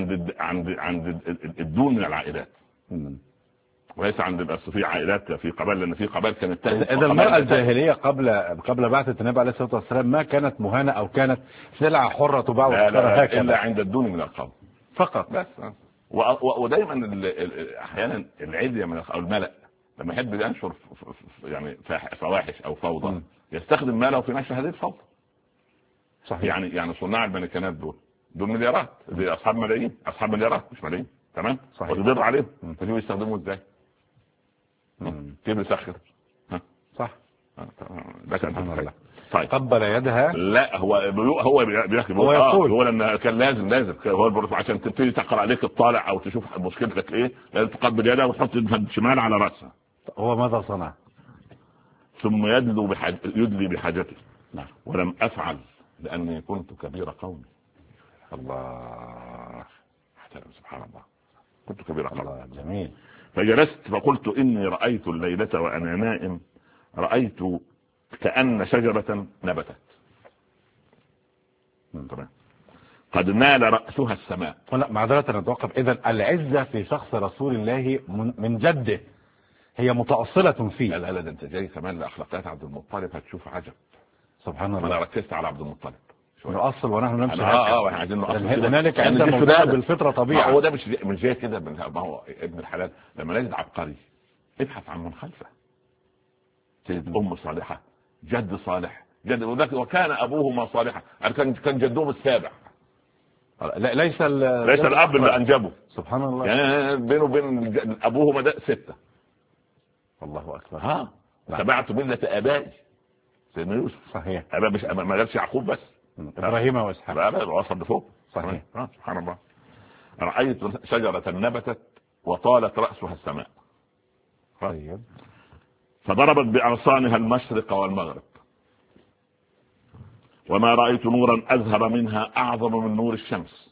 عند الدون من العائلات، وليس عند في عائلات في قبائل، لأن في قبائل كانت إذا المرأة الجاهلية قبل بعثة النبي عليه الصلاة والسلام ما كانت مهانة أو كانت سلعة حرة تباع وتشترى هكذا، إلا عند الدون من القوم فقط. بس. ودايما أحيانا العلية من أو الملأ لما يحب ينشر يعني فواحش أو فوضى يستخدم ماله في نشر هذه الفوضى. صحيح. يعني صناع الملكانات دول مليارات، دي أصحاب ملايين، أصحاب مليارات مش ملايين، تمام؟ وتضر عليهم فشو يستخدموا ازاي؟ كيف يسخر؟ صح. ده طيب. قبل يدها. لا هو بيحكي هو يقول ان كان لازم هو عشان تبتدي تقرا عليك الطالع او تشوف مشكلتك ايه لازم تقبل يدها وتحط الشمال على راسها. هو ماذا صنع؟ ثم يدلي بحاجته. نعم. ولم افعل لاني كنت كبير قومي. الله، سبحان الله، كنت كبير قومي. الله جميل. فجلست فقلت إني رأيت الليلة وأنا نائم، رأيت كأن شجرة نبتت قد نال رأسها السماء. لا معذرة نتوقف. إذن العزة في شخص رسول الله من جده هي متأصلة فيه. لا ده انت جاي كمان لأخلاقيات عبد المطلب هتشوف عجب. سبحان الله. أنا ركزت على عبد المطلب نؤصل ونحن نمشي. واحنا عايزين نؤصل. هنالك عند موضوع بالفطرة طبيعة. هو ده مش جاي كده، ما هو ابن الحلال لما نجد عبقري ابحث عن من خلفه. سيد أم صالحة، جد صالح، جد وكان أبوهما صالحا، كان جدهم السابع. ليس الأب اللي أنجبه. سبحان الله. يعني بينه وبين أبوهما ده 6. الله أكبر. تبعت ملة آبائي سيدنا يوسف. صحيح. أبا مش ما قالش يعقوب بس، إبراهيم وإسحاق. لا وصل لفوق. صحيح. سبحان الله. رأيت شجرة نبتت وطالت رأسها السماء. طيب. فضربت بأغصانها المشرق والمغرب، وما رأيت نورا أزهر منها أعظم من نور الشمس،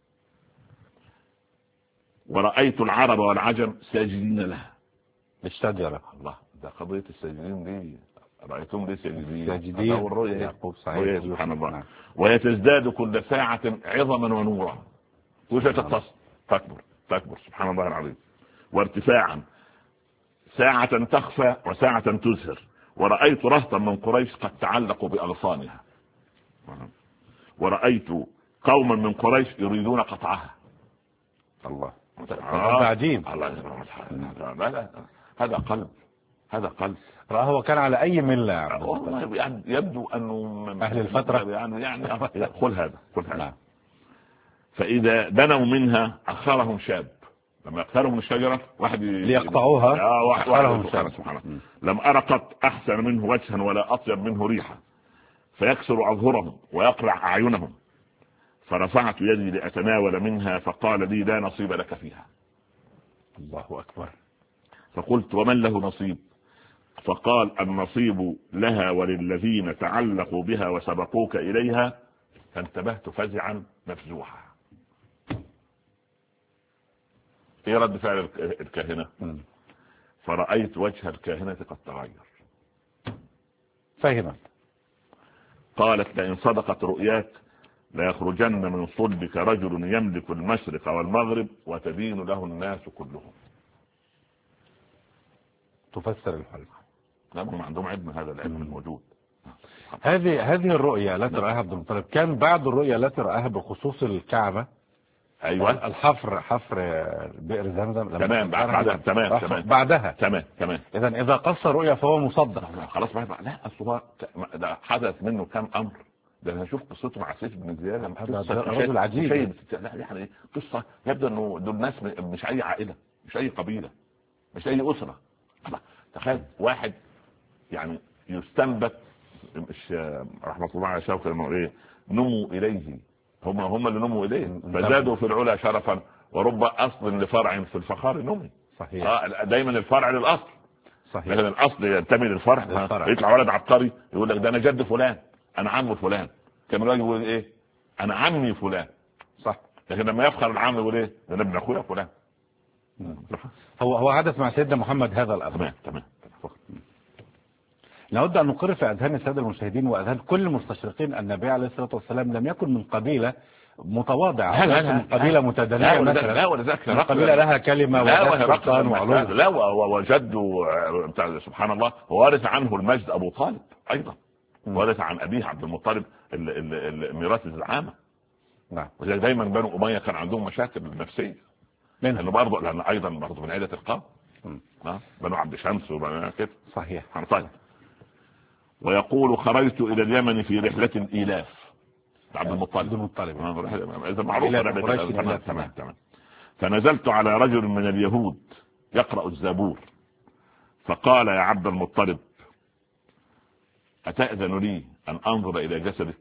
ورأيت العرب والعجم ساجدين لها. الشجرة. الله، ده قضية الساجدين دي رأيتهم ليه ساجدين؟ يعقوب صحيح. سبحان الله. نعم. ويتزداد كل ساعة عظما ونورا، كل شيء تكبر سبحان الله العظيم، وارتفاعا، ساعة تخفى وساعة تزهر. ورأيت رهطا من قريش قد تعلقوا بأغصانها، ورأيت قوما من قريش يريدون قطعها. الله عجيب. هذا قلب. هو كان على أي ملة؟ والله يبدو أنه أهل الفترة يعني خذ هذا. نعم. فإذا دنوا منها أخرهم شاب، لما يقتربوا من الشجرة واحد ليقطعوها أخرهم شاب. سبحان الله. لم أرى قط أحسن منه وجها ولا أطيب منه ريحا، فيكسر أظهرهم ويقلع أعينهم. فرفعت يدي لأتناول منها فقال لي لا نصيب لك فيها. الله أكبر. فقلت ومن له نصيب؟ فقال النصيب لها وللذين تعلقوا بها وسبقوك إليها. فانتبهت فزعا مفزوحا. ايه رد فعل الكاهنة؟ فرأيت وجه الكاهنة قد تغير. فهمت. قالت لئن صدقت رؤياك لا يخرجن من صلبك رجل يملك المشرق والمغرب وتدين له الناس كلهم. تفسر الحلم. هم عندهم علم، هذا العلم الموجود. هذه الرؤيا التي رآها عبد المطلب كان بعد الرؤيا التي رآها بخصوص الكعبة. ايوه حفر بئر زمزم. تمام بعدها. تمام. اذا قص رؤيا فهو مصدق خلاص. لا اصل ده حدث منه كم امر. ده انا هشوف قصته مع سيف بن زياد. هذا رجل عجيب. لا يعني قصه يبدو انه دول ناس مش اي عائله، مش اي قبيله، مش اي اسره. تخيل واحد يعني يستنبت، مش رحمه الله على شوقي انه ايه، نموا اليه، هم اللي نموا اليه فزادوا في العلا شرفا ورب اصل لفرع في الفخار نمي. صحيح. دايما الفرع للاصل. صحيح. لكن الاصل ينتمي للفرع. يطلع ولد عبقري يقول لك ده انا جد فلان، انا عم فلان. كان الراجل يقول ايه، انا عمي فلان. صح. لكن لما يفخر العم يقول ايه، ده انا ابن اخويا فلان. هو حدث مع سيدنا محمد هذا الامر. تمام. نود ان نقر في اذهان الساده المشاهدين واذهان كل المستشرقين ان النبي عليه الصلاه والسلام لم يكن من قبيله متواضعه، من قبيله متدنيه مثلا. لا ولذلك قبيله لها كلمه وسلطان وعلو. لا وجده سبحان الله وارث عنه المجد ابو طالب ايضا، وارث عن ابيه عبد المطلب ميراث الزعامه. نعم. ولذلك دايما بنو اميه كان عندهم مشاكل نفسيه لانه برضه، لان ايضا برضه من عيله القوم. بنو عبد شمس وبنو كده. صحيح. طيب. ويقول خرجت الى اليمن في رحله الالاف. عبد المطلب. اذا معروف. تمام. فنزلت على رجل من اليهود يقرأ الزبور فقال يا عبد المطلب أتأذن لي أن أنظر إلى جسدك؟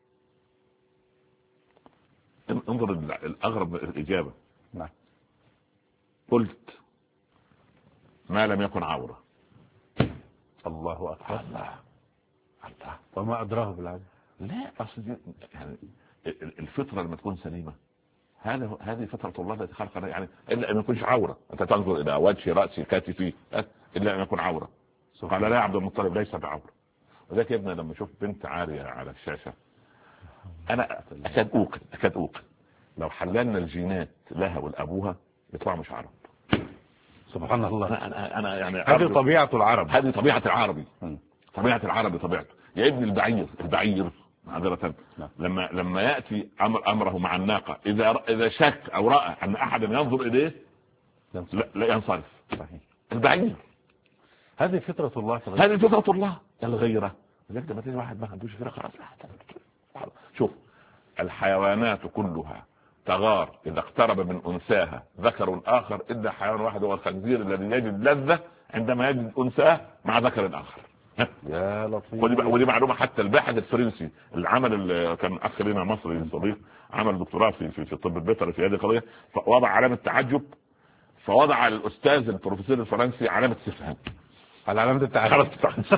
انظر الأغرب الإجابة. نعم. قلت ما لم يكن عورة. الله أكبر. الله. وما أدراه بالعجب. لا أصل يعني الفطرة لما تكون سليمة هذه فطرة الله التي خلقنا، يعني إلا أن ما يكونش عورة. أنت تنظر إلى وجه رأسي كتفي إلا أن يكون عورة. قال لا يا عبد المطلب ليس بعورة. وذلك يا ابني لما شوف بنت عارية على الشاشة أنا أكاد أوقن لو حللنا الجينات لها ولأبوها يطلعوا مش عرب. سبحان الله. أنا يعني هذه طبيعة العرب. هذه طبيعة العربي. طبيعة العربي طبيعته. يا ابن البعير معذرة لما يأتي أمره مع الناقة إذا شك أو رأى أن أحد ينظر إليه لا ينصرف. صحيح. البعير. هذه فطرة الله. هذه فطرة الله. الغيرة. لذلك لما تيجي واحد ما عندوش فطرة خلاص. شوف الحيوانات كلها تغار إذا اقترب من أنثاها ذكر آخر إلا حيوان واحد هو الخنزير الذي يجد لذة عندما يجد أنثاه مع ذكر آخر. يا لطيف. ودي معلومة حتى الباحث الفرنسي اللي كان أخ لنا مصري صديق عمل دكتوراه في الطب البيطري في هذه القضية فوضع علامة تعجب فوضع الأستاذ البروفيسور الفرنسي علامة استفهام على علامة التعجب.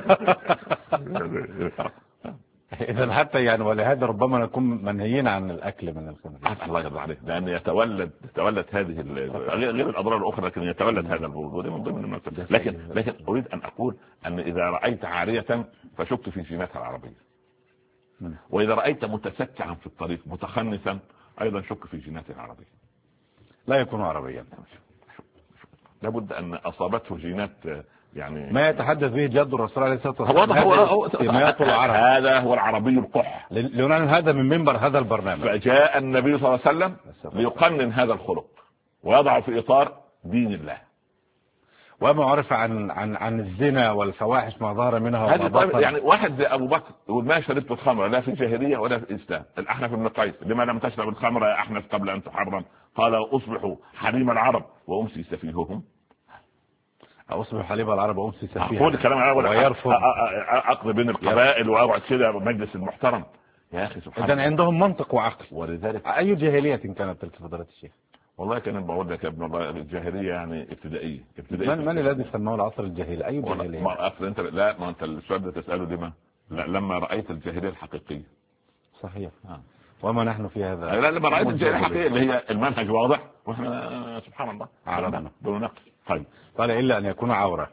إذا حتى يعني ولهذا ربما نكون منهيين عن الأكل من الخنزير. الله يرضى عليك لأن يتولد هذه غير الأضرار الأخرى لكن يتولد هذا البول من ضمن لكن أريد أن أقول أن إذا رأيت عارية فشك في جيناتها العربية وإذا رأيت متسكعا في الطريق متخنثا أيضا شك في جيناتها العربية. لا يكون عربيا. لابد أن أصابته جينات يعني ما يتحدث به جد الرسول عليه الصلاة والسلام. هذا هو العربي القح. لنعلن هذا من منبر هذا البرنامج. فجاء النبي صلى الله عليه وسلم ليقنن هذا الخلق ويضعه في إطار دين الله. وما عرف عن الزنا والفواحش ما ظهر منها وما بطن. يعني واحد زي أبو بكر يقول ما شربت الخمر لا في الجاهلية ولا في الإسلام. الأحنف بن قيس لما لم تشرب الخمر يا أحنف قبل أن تحرم؟ قال أصبح حليم العرب وأمسي سفيههم. أصبح حليب العرب وأمسي سفيها. أقول الكلام ويرفض أقضي بين القبائل وأقعد كده مجلس المحترم يا أخي سبحان الله. إذن عندهم منطق وعقل. ولذلك أي جاهلية كانت تلك فضيلة الشيخ؟ والله كان بقول لك يا ابن الله الجاهلية يعني ابتدائية. من الذي سماه العصر الجاهلي؟ أي جاهلية؟ ما أنت السؤال ده تسأله لما لما رأيت الجاهلية الحقيقية. صحيح. وما نحن في هذا. لا لما رأيت الجاهلية الحقيقية اللي هي المنهج واضح وإحنا سبحان الله عربنا دون نقص. طيب قال إلا أن يكون عورة.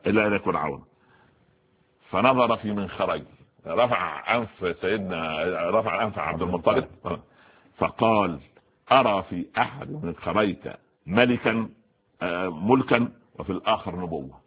فنظر في منخري رفع أنف سيدنا رفع أنف عبد المطلب فقال أرى في أحد من خريت ملكا ملكا وفي الآخر نبوة.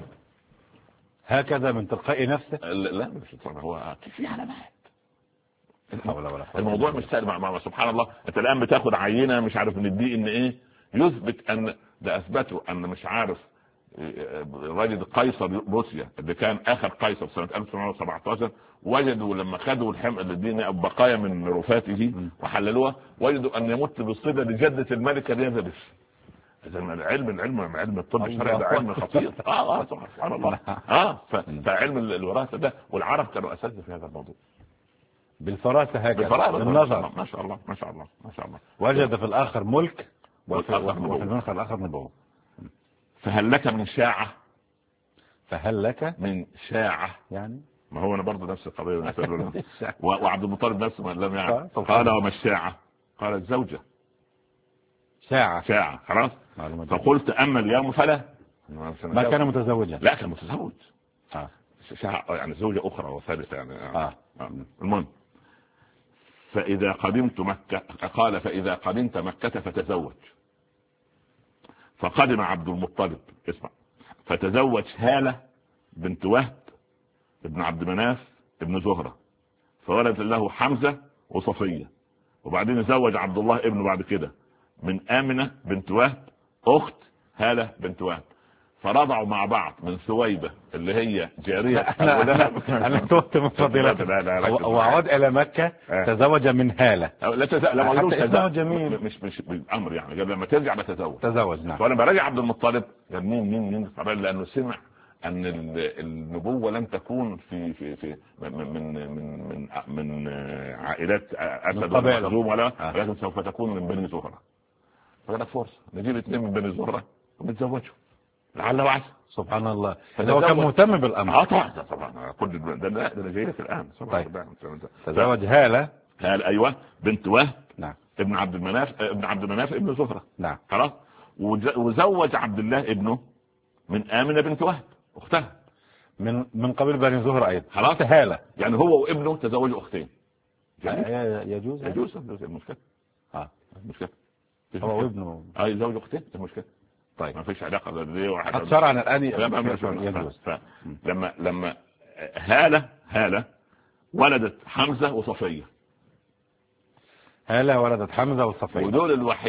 هكذا من تلقاء نفسه؟ لا مش هو في علامات. ولا الموضوع مش سهل. سبحان الله، انت الان بتاخد عينه مش عارف من الدي ان ايه يثبت ان ده اثبته ان مش عارف راجل قيصر روسيا اللي كان اخر قيصر سنه 1917 وجدوا لما خدوا الدين بقايا من رفاته وحللوها وجدوا ان يمت بالصله لجده الملكه اليزابيث. اذا علم الطب الشرعي ده علم خطير. سبحان الله. فعلم الوراثه ده والعرب كانوا اساتذه في هذا الموضوع بالفراسه هكذا بالنظر. ما شاء الله ما شاء الله ما شاء الله. وجد في الاخر ملك وفي الاخر نبوة. فهل لك من شاعة؟ فهل لك من شاعة يعني ما هو انا برضه نفس القضيه وعبد المطلب نفسه ما لم يعرف. قال وما الشاعة؟ قال الزوجة. ساعة خلاص. فقلت اما اليوم فلا ما كان متزوجا. لا كان متزوج. ساعة يعني زوجة اخرى وثالثة يعني. المهم فاذا قدمت مكة قال فاذا قدمت مكة فتزوج. فقدم عبد المطلب اسمع فتزوج هالة بنت وهب ابن عبد مناف ابن زهرة فولد له حمزة وصفية. وبعدين زوج عبد الله ابنه بعد كده من آمنة بنت وهب أخت هالة بنت وهب. فرضعوا مع بعض من ثويبة اللي هي جارية أنا تهت من فضيلتك. وعود إلى مكة تزوج من هالة. لا مش بالأمر يعني لما ترجع بتزوج. نعم. فلما رجع عبد المطلب قال مين لأنه سمع أن النبوة لم تكون في من عائلات أسد ولا مخزوم ولكن سوف تكون من بني زهرة. فقالت فرصة نجيب 2 من بني زهرة ونتزوجوا لعل وعسى. سبحان الله. هو كان مهتم بالامر. طبعا كل ده جاي الان. تزوج هالة. ايوه بنت وهب. نعم. ابن عبد مناف ابن زهرة. نعم. خلاص. وزوج عبد الله ابنه من آمنة بنت وهب اختها من قبيل بني زهرة ايضا. خلاص هالة يعني هو وابنه تزوجوا اختين. يجوز المشكلة المشكلة هو وابنه يزوج اختين المشكلة. طيب ما فيش علاقه دي واحد شرعا الان يجوز. لما هالة ولدت حمزة وصفية. هالة ولدت حمزة وصفية ودول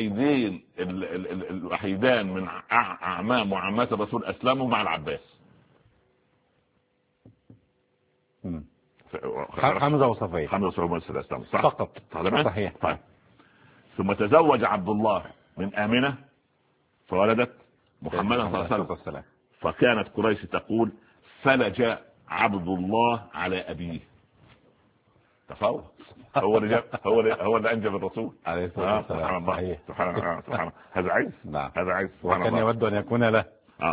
الوحيدان من اعمام وعمات الرسول اسلموا مع العباس. حمزة وصفية اسلموا صح فقط. صحيح. طيب ثم تزوج عبد الله من آمنة فولدت محمد صلى الله عليه وسلم. فكانت قريش تقول فلج عبد الله على أبيه. تصور هو اللي أنجب الرسول عليه الصلاة والسلام. سبحان الله هذا عيب. هذا عيب وكان يود أن يكون له.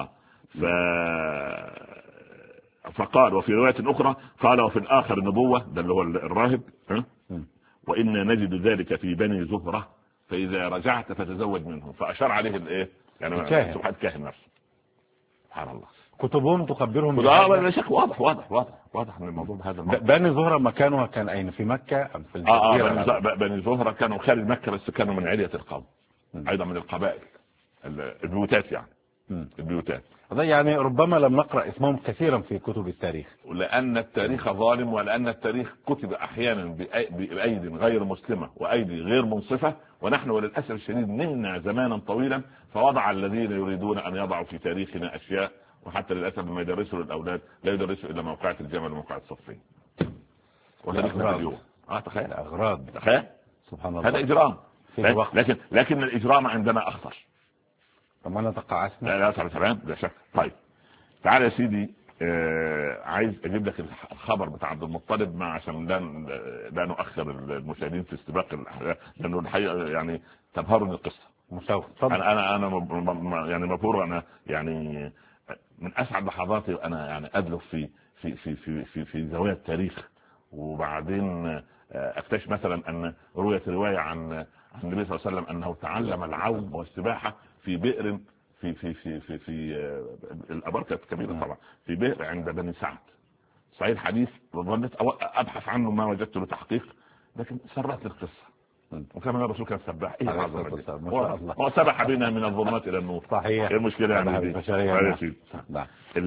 فقال وفي رواية أخرى قال وفي الآخر نبوة ده اللي هو الراهب وإن نجد ذلك في بني زهرة فإذا رجعت فتزوج منهم. فأشار عليه الإيه يعني الكاهن نفسه. سبحان الله. كتبهم تخبرهم لا شك واضح ان الموضوع هذا بني زهرة مكانها كان أين في مكة أم في الجزيرة؟ بني زهرة كانوا خارج مكة بس كانوا من علية القوم أيضا من القبائل البيوتات يعني البيوتات. يعني ربما لم نقرأ اسمهم كثيرا في كتب التاريخ لأن التاريخ ظالم ولأن التاريخ كتب أحيانا بأيدي غير مسلمة وأيدي غير منصفة ونحن وللأسف الشديد نمنا زمانا طويلا فوضع الذين يريدون أن يضعوا في تاريخنا أشياء وحتى للأسف لما يدرسوا للأولاد لا يدرسوا إلا موقعة الجمل وموقعة الصفين وتاريخنا اليوم. تخيل أغراض. تخيل سبحان الله. هذا إجرام لكن الإجرام عندنا أخطر. فما نتقاعسنا. لا تمام لا شك. طيب تعال يا سيدي عايز اجيب لك الخبر بتاع عبد المطلب مع عشان لا نؤخر المشاهدين في استباق الاحداث لانه الحقيقه يعني تبهرني القصه. انا يعني مبهور. انا يعني من اسعد لحظاتي وانا يعني ادلف في زوايا التاريخ وبعدين اكتشف مثلا ان رويت روايه عن النبي صلى الله عليه وسلم انه تعلم العوم والسباحه في بئر في الأبركة كبيرة طبعا في بئر عند بني سعد. صحيح الحديث ظلت ابحث عنه ما وجدت له تحقيق لكن سرت القصه وكمان الرسول كان سباح. ايه العظمه دي؟ ما شاء الله. هو سبح بنا من الظلمات الى النور. صحيح. ايه المشكله يعني دي؟ البشريه. نعم.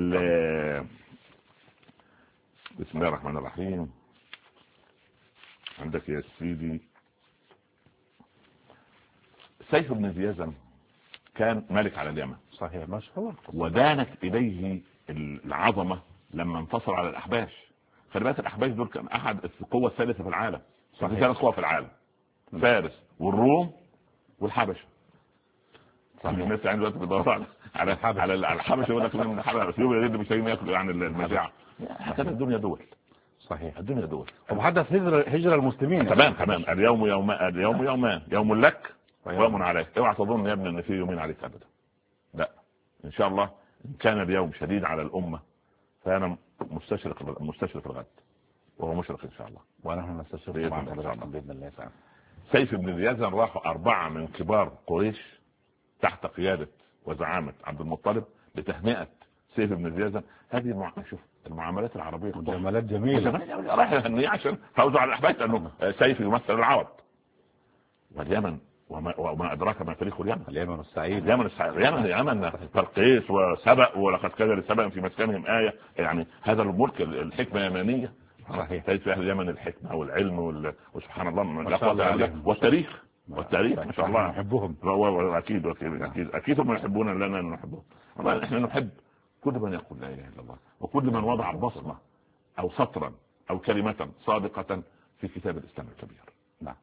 بسم الله الرحمن الرحيم. عندك يا سيدي سيف بن زيازن كان ملك على اليمن. صحيح ما شاء الله. ودانت اليه العظمه لما انتصر على الاحباش. خلي بالك الاحباش دول كان احد القوى الثالثه في العالم. صحيح. ثلاث قوى في العالم، فارس والروم والحبشه. الناس يعني دلوقتي بيدوروا على الحبشه، يقول لك من الحبشه يوم يريد مش ياكل يعني المجاعه. هكذا الدنيا دول. صحيح الدنيا دول. ومحدث هجرة المسلمين. تمام. اليوم يومان، يوم لك ويوم عليك. اوعى تظن يا ابني ان في يومين عليك ابدا. لا، ان شاء الله ان كان اليوم شديد على الامه فانا مستشرق الغد وهو مشرق ان شاء الله، ونحن نستشرق معك باذن الله تعالى. سيف بن زيازن راحوا 4 من كبار قريش تحت قياده وزعامه عبد المطلب لتهنئه سيف بن زيازن. هذه شوف المعاملات العربيه معاملات جميله. راح يهنئ عشان فوزوا على الاحباش، لانه سيف يمثل العرب. واليمن وما ادراك ما تاريخ اليمن. اليمن السعيد. اليمن ترقيس وسبأ، ولقد كان لسبأ في مسكنهم آية. يعني هذا الملك الحكمة يمنية. صحيح. في أهل اليمن الحكمة والعلم وسبحان الله والتاريخ ما شاء الله. نحبهم. أكيد هم يحبون لنا نحبهم. احنا نحب كل من يقول لا إله إلا الله، وكل من وضع بصمة أو سطرا أو كلمة صادقة في كتاب الإسلام الكبير. نعم.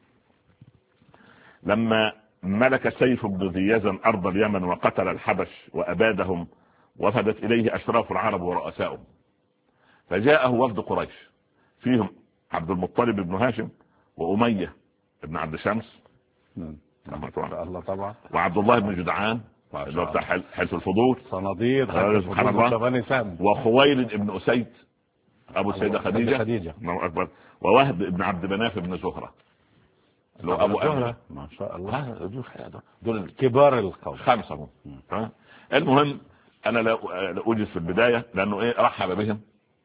لما ملك سيف بن زيازن أرض اليمن وقتل الحبش وأبادهم، وفدت إليه أشراف العرب ورؤسائهم، فجاءه وفد قريش فيهم عبد المطلب بن هاشم وأمية بن عبد شمس الله طبعا، وعبد الله بن جدعان اللي بتاع حلف الفضول، صناديد سبحان الله، وخويلد بن أسيد أبو السيدة خديجة أكبر، ووهب بن عبد مناف بن زهرة لو ابو زهرة. ما شاء الله. دول كبار القوم 5. المهم انا لا اوجد في البدايه لانه رحب بهم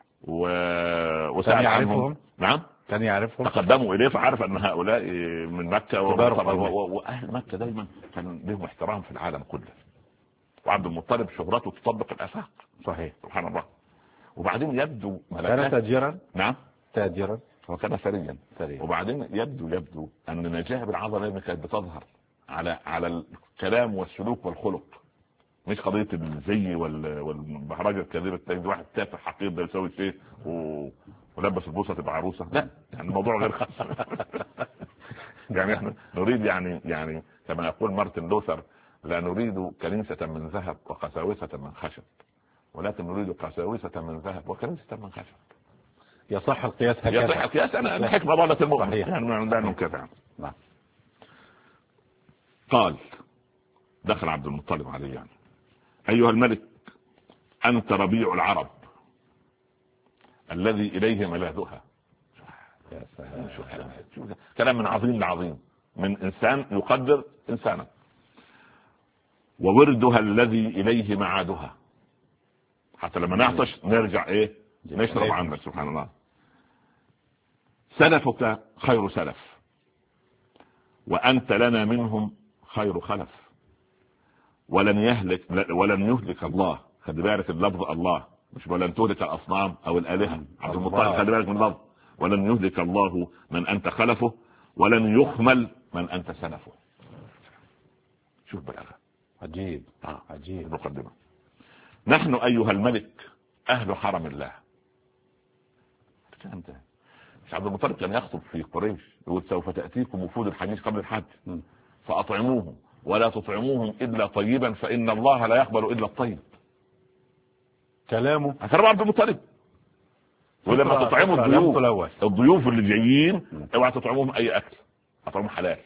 وسأل عنهم. نعم كان يعرفهم، تقدموا اليه فعرف ان هؤلاء من مكه. واهل مكه دايما كان لهم احترام في العالم كله، وعبد المطلب شهرته تطبق الافاق. صحيح سبحان الله. وبعدين يبدو كان تاجرا. نعم تاجرا وكان ثريا. وبعدين يبدو ان نجاح العظمه كانت بتظهر على الكلام والسلوك والخلق، مش قضيه الزي والبهرجه الكاذبه. تلاقي واحد تافه حقير ده يسوي شيء ولبس البوصه تبقى عروسه. لا، يعني الموضوع غير يعني احنا نريد يعني كما يقول مارتن لوثر: لا نريد كنيسه من ذهب وقساوسه من خشب، ولكن نريد قساوسه من ذهب وكنيسه من خشب. يصح القياس هكذا. يصح القياس. انا الحكمه ضالة المؤمن يعني لانه كذا. نعم. قال دخل عبد المطلب عليه يعني: ايها الملك، انت ربيع العرب الذي اليه ملاذها. يا سلام. شو كلام من عظيم لعظيم، من انسان يقدر انسانا. ووردها الذي اليه معادها، حتى لما نعطش نرجع نشرب عنك. سبحان الله. سلفك خير سلف، وأنت لنا منهم خير خلف، ولن يهلك الله. خلي بالك اللفظ الله، مش ولن تهلك الأصنام أو الآلهة. عبد المطلب خلي بالك من اللفظ. ولن يهلك الله من أنت خلفه، ولن يخمل من أنت سلفه. شوف بلاغة عجيب. عجيب. مقدمة: نحن أيها الملك أهل حرم الله. مش عبد المطلب كان يخطب في قريش يقول: سوف تأتيكم وفود الحجيج قبل الحج فأطعموهم ولا تطعموهم إلا طيبا فإن الله لا يقبل إلا الطيب. كلامه عبد المطلب. ولما تطعموا الضيوف اللي جايين اوعى تطعموهم أي أكل، أطعموا حلال.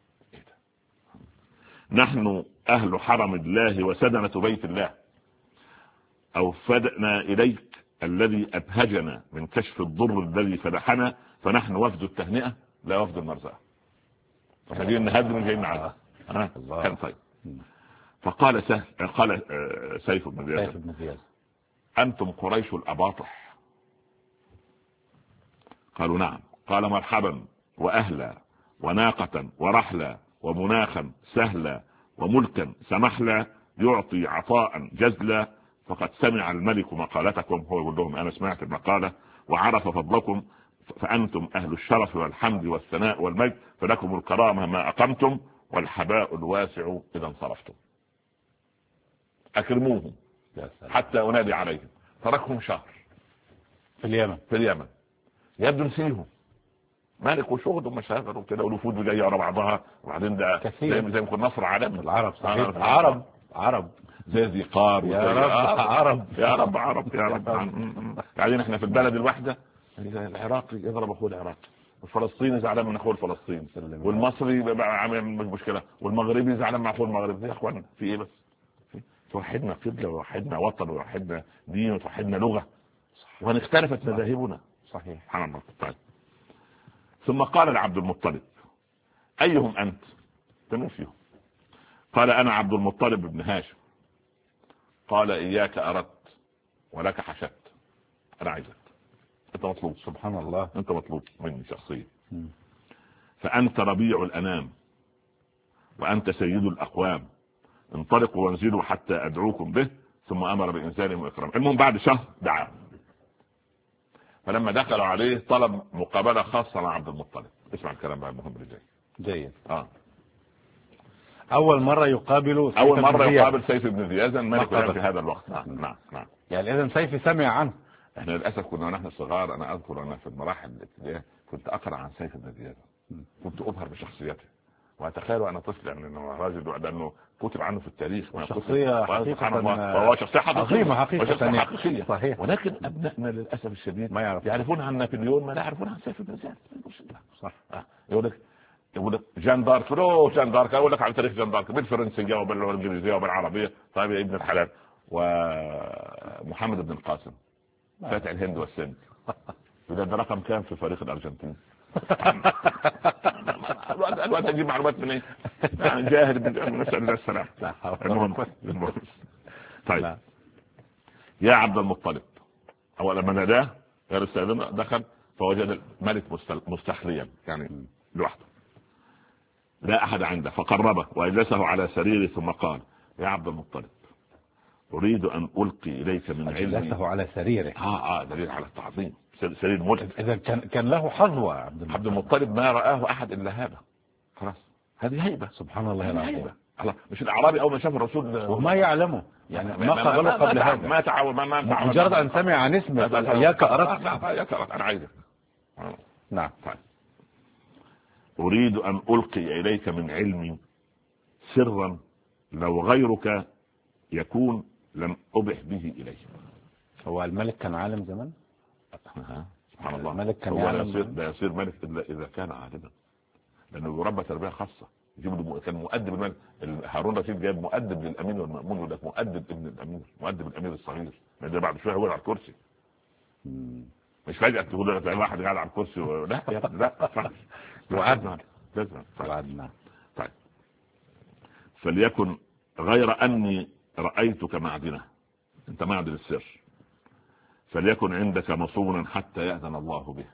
نحن أهل حرم الله وسدنة بيت الله، أوفدنا إليك الذي أبهجنا من كشف الضر الذي فلحنا، فنحن وفد التهنئة لا وفد المرزقة. احنا جايين نهدم من جايين نعذب. كان طيب. فقال سيف بن زيازن: أنتم قريش الأباطح؟ قالوا: نعم. قال: مرحبا وأهلا وناقة ورحلا ومناخا سهلا وملكا سمحلا يعطي عطاء جزلا، فقد سمع الملك مقالتكم. هو يقول لهم أنا سمعت المقالة وعرف فضلكم، فأنتم أهل الشرف والحمد والثناء والمجد، فلكم الكرامة ما أقمتم والحباء الواسع إذا انصرفتم. أكرموهم حتى أنادي عليهم. تركهم شهر في اليمن يبدو نسيهم مالك وشهد ومشاغل وكده، والوفود جايه ورا بعضها، وبعدين ده زي ما يكون نصر عالمي. العرب صحيح، عرب زي ذيقار يا رب عرب يا رب عرب يا رب. قاعدين احنا في البلد الواحده، العراقي يضرب اخوه العراقي، الفلسطيني زعلان من اخوه الفلسطيني، والمصري عامل مشكله، والمغربي زعلان مع اخوه المغربي. يا اخوانا في ايه بس؟ توحدنا قبله ووحدنا وطن ووحدنا دين ووحدنا لغه، وان اختلفت مذاهبنا. صحيح سبحان الله. طيب. ثم قال لعبد المطلب أيهم أنت؟ تمن فيهم. قال أنا عبد المطلب بن هاشم. قال إياك أردت ولك حشدت. أنا عايزك، أنت مطلوب. سبحان الله، أنت مطلوب مني شخصيا. فأنت ربيع الأنام وأنت سيد الأقوام، انطلقوا وانزلوا حتى أدعوكم به. ثم أمر بإنزالهم وإكرامهم. المهم بعد شهر دعاهم، فلما دخلوا عليه طلب مقابلة خاصة مع عبد المطلب. اسمع الكلام بقى المهم اللي جاي. أول مرة يقابل سيف بن زياد ملك في هذا الوقت. نعم. يعني إذا سيف سمع عنه. احنا للأسف كنا نحن صغار، أنا أذكر أنا في المراحل الابتدائية كنت أقرأ عن سيف بن زياد، كنت أبهر بشخصيته، وأتخيل أنا طفل يعني إنه راجل، لأنه كتب عنه في التاريخ شخصية حقيقة، وهو شخصية عظيمة حقيقة. صحيح. ولكن أبنائنا للأسف الشديد ما يعرفون عن نابليون ما لا يعرفون عن سيف بن زياد. صح. يقول لك جان دارك، اقول لك على تاريخ جان دارك بالفرنسيه وبالانجليزيه وبالعربيه. طيب يا ابن الحلال، ومحمد بن القاسم فاتح الهند والسند، ده رقم كام في فريق الارجنتين؟ الوقت هجيب معلومات من ايه؟ يعني جاهل، نسال الله السلام. المهم. طيب يا عبد المطلب، اول لما ناداه غير السيدنا دخل فوجد الملك مستخليا يعني لوحده، لا أحد عنده، فقربه وأجلسه على سريره ثم قال يا عبد المطلب أريد أن ألقي إليك من علمي. أجلسه على سريره. دليل على التعظيم، سرير ملك. إذا كان له حظوة عبد المطلب ما رآه أحد إلا هذا. خلاص هذه هيبة. سبحان الله العظيم. الله، مش الأعرابي أول ما شاف الرسول وما يعلمه يعني ما قبله قبل هذا، ما تعود مجرد أن سمع عن اسمه إياك أردت. أنا عايزك. نعم. أريد أن ألقي إليك من علمي سرا لو غيرك يكون لم أبح به إليه. هو الملك كان عالم زمان؟ سبحان الله. الملك كان لا يصير ملك إلا إذا كان عالما، لأنه يربى تربية خاصة. كان مؤدب الملك. هارون الرشيد جاب مؤدب للأمين والمأمون، وده مؤدب ابن الأمير، مؤدب الأمير الصغير. ده بعد شوية هو على الكرسي، مش فجأة تقول لك واحد قاعد على الكرسي لا يا لا. وعدنا. طيب فليكن غير أني رأيتك معدنة، أنت معدن السر، فليكن عندك مصونا حتى يأذن الله به.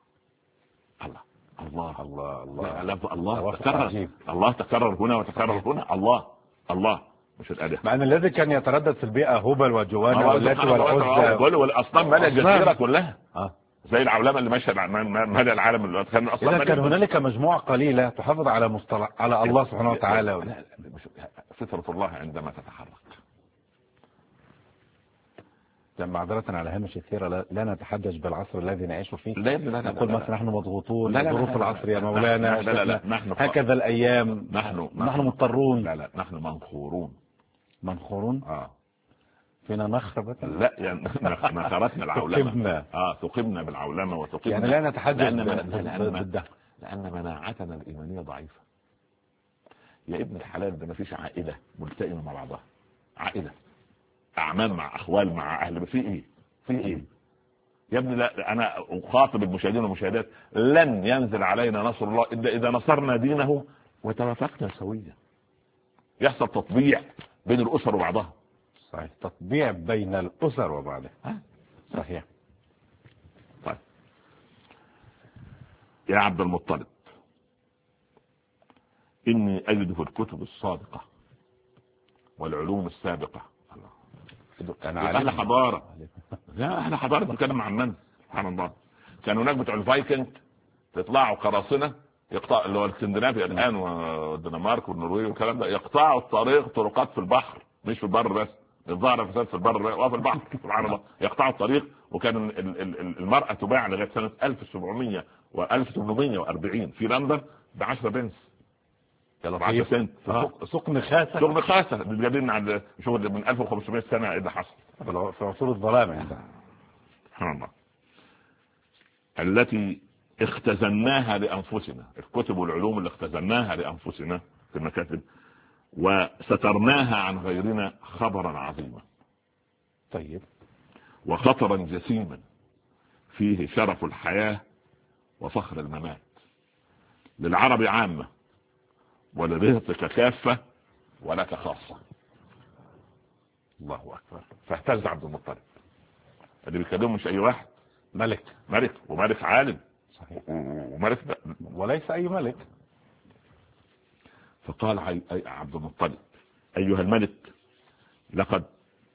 الله تكرر هنا وتكرر هنا. الله مش الآلهة. مع أن الذي كان يتردد في البيئة هبل وجوانا واللات والعزى والأصنام ملأ الجزيرة كلها. زي العولمة اللي ماشيه مدى العالم اللي إذا كان هنالك مجموعة قليلة تحافظ على الله سبحانه وتعالى. فطرة الله عندما تتحرك. معذرة على هامش السيرة، لا نتحجج بالعصر الذي نعيش فيه. لا نقول مثلا نحن مضغوطون ظروف العصر يا مولانا. لا هكذا الأيام. نحن مضطرون. لا نحن منخورون. فينا نخرة لا يعني نخرتنا العولمة. ثقبنا بالعولمة وثقبنا، يعني لا نتحجج لأن مناعتنا الإيمانية ضعيفة. يا ابن الحلال، ده ما فيش عائلة ملتئمة مع بعضها، عائلة أعمام مع أخوال مع أهل، في إيه يا ابني؟ لا، أنا أخاطب المشاهدين والمشاهدات، لن ينزل علينا نصر الله إلا إذا نصرنا دينه وتوافقنا سويا. يحصل تطبيع بين الأسر وبعضها. صحيح، تطبيع بين الأسر وبعضها. صحيح. طيب يا عبد المطلب، إني أجد في الكتب الصادقة والعلوم السابقة. أهل حضارة، لا أهل حضارة بتتكلم عن من؟ سبحان الله. كان هناك بتوع الفايكنج تطلعوا قراصنة يقطع اللي هو الاسكندنافيا الآن والدنمارك والنرويج والكلام ده، يقطعوا طرقات في البحر، مش في البر بس، الظاهر فساد في البر وفي البحر. سبحان الله، يقطعوا الطريق. وكان المرأة تباع لغاية سنة 1700 و1840 في لندن ب10 بنس. سقن خاسة. سقن خاسة بتجادلنا عن شغل من 1500 سنة. ايه اللي حصل في عصور الظلام يعني. سبحان الله. التي اختزناها لأنفسنا، الكتب والعلوم اللي اختزناها لأنفسنا في المكاتب، وسترناها عن غيرنا خبرا عظيما. طيب. وخطرا جسيما فيه شرف الحياة وفخر الممات، للعرب عامة ولرهتك كافة ولك خاصة. الله أكبر. فاهتز عبد المطلب، اللي بيكلمه مش أي واحد، ملك وملك عالم. صحيح. وملك وليس أي ملك. فقال عبد المطلب: أيها الملك، لقد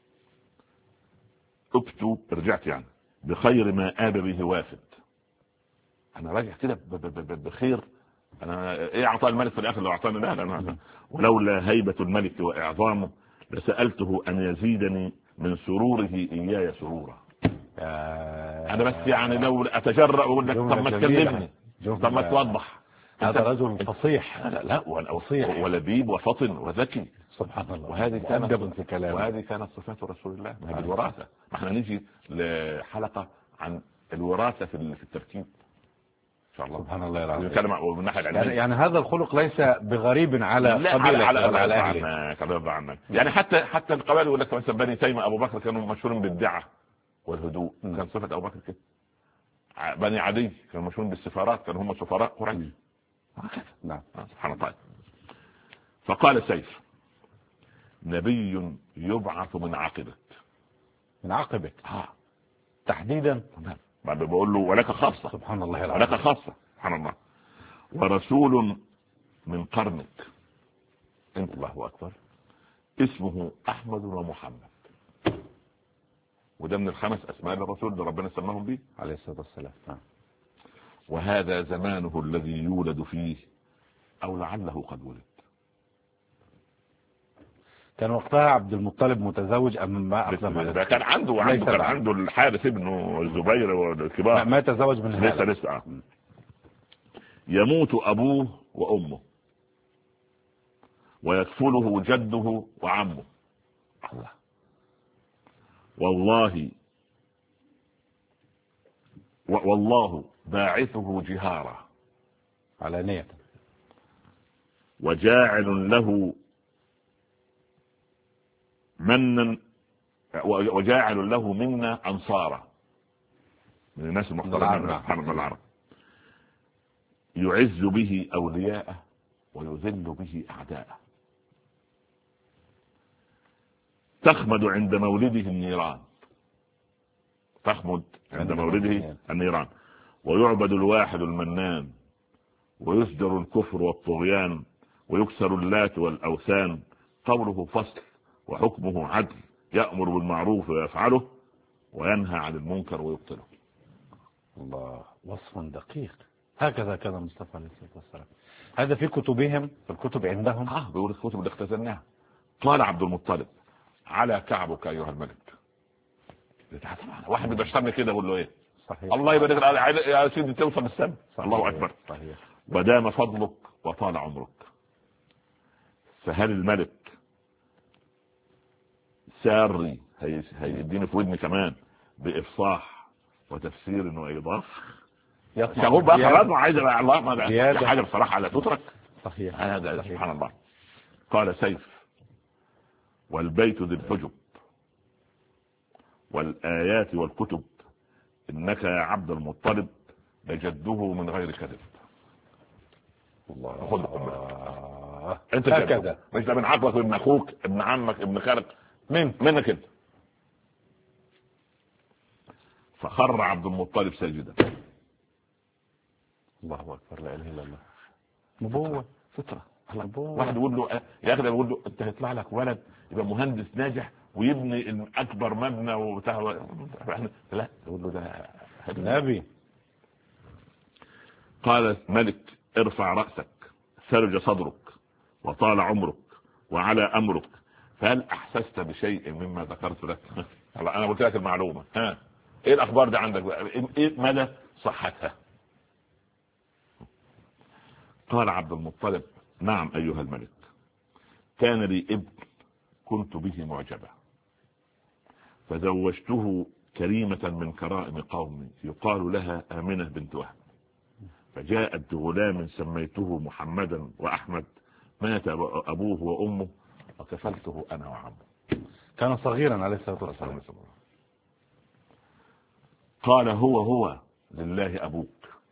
رجعت يعني بخير ما آب به وافد. أنا راجع كده بخير. أنا إيه أعطى الملك في الآخر؟ لو أعطاني لا. ولولا هيبة الملك وإعظامه لسألته أن يزيدني من سروره إياي سرورا. أنا بس يعني لو أتجرأ وأقول لك طب ما تكلمني، طب ما توضح. هذا رجل فصيح. لا ولبيب وفطن وذكي. سبحان الله. وهذه كانت صفات رسول الله. هذه الوراثة. احنا نيجي لحلقة عن الوراثة في التركيب إن شاء الله. سبحان الله العظيم. نتكلم من ناحية العلمية. يعني هذا الخلق ليس بغريب على قبيلة على أهله. يعني حتى القبائل يقول لك مثلا بني تيمة أبو بكر كانوا مشهورين بالدعة والهدوء. كان صفة أبو بكر كده. بني عدي كانوا مشهورين بالسفارات، كانوا هم سفراء قريش. نعم. سبحان الله. فقال سيف: نبي يبعث من عقبة. تحديدا. بعد بقول له ولك خاصة. سبحان الله العظيم. ولك خاصة. سبحان الله. ورسول من قرنك. انت. الله أكبر. اسمه أحمد ومحمد. وده من الخمس أسماء الرسول اللي ربنا سماهم به عليه الصلاة والسلام. وهذا زمانه الذي يولد فيه أو لعله قد ولد. كان وقتها عبد المطلب متزوج أم ما أقدم؟ كان عنده الحارث ابنه الزبير والكبار. ما تزوج من هذا. لسه. يموت أبوه وأمه ويكفله جده وعمه. الله. والله باعثه جهارا علانية، وجاعل له منا أنصارا، من الناس المحترمين سبحان العرب، يعز به أولياءه ويذل به أعداءه. تخمد عند مولده النيران. ويعبد الواحد المنان، ويسجر الكفر والطغيان، ويكسر اللات والأوثان. قوله فصل وحكمه عدل، يأمر بالمعروف ويفعله وينهى عن المنكر ويبطله. الله، وصف دقيق. هكذا كان المصطفى عليه الصلاة والسلام. هذا في كتبهم، في الكتب عندهم. بيقول الكتب اللي اختزلناها. قال عبد المطلب: على كعبك أيها الملك. واحد بيشتمني كده يقول له ايه؟ صحيح. الله يبارك يا سيدي توصل السبب. الله أكبر. صحيح. ودام فضلك وطال عمرك. فهل الملك ساري هيديني في ودني كمان بإفصاح وتفسير وإيضاح؟ شغوب بقى خلاص، عايز الله ما حاجة بصراحة على تترك. صحيح. هذا سبحان الله. قال سيف: والبيت ذي الحجب والآيات والكتب، إنك يا عبد المطلب لجده من غير كذب. الله. انت هكذا مش ده من عقلك، ابن اخوك، ابن عمك، ابن خالك، منك انت. فخر عبد المطلب ساجدا. الله اكبر. لا اله الا الله. نبوة، فطرة. واحد يقول له يا اخي، يقول له انت هيطلع لك ولد يبقى مهندس ناجح ويبني اكبر مبنى وبتاع، لا يقول له ده نبي. قال الملك ارفع رأسك، ثلج صدرك، وطال عمرك، وعلى أمرك، فهل أحسست بشيء مما ذكرت لك؟ أنا قلت لك المعلومة، ها إيه الأخبار دي عندك بقى؟ إيه مدى صحتها؟ قال عبد المطلب نعم أيها الملك، كان لي ابن كنت به معجبة، فزوجته كريمة من كرائم قومي يقال لها آمنة بنت وهب، فجاءت بغلام سميته محمدا وأحمد، مات أبوه وأمه وكفلته أنا وعمه. كان صغيرا عليه الصلاة والسلام. قال هو لله أبوك.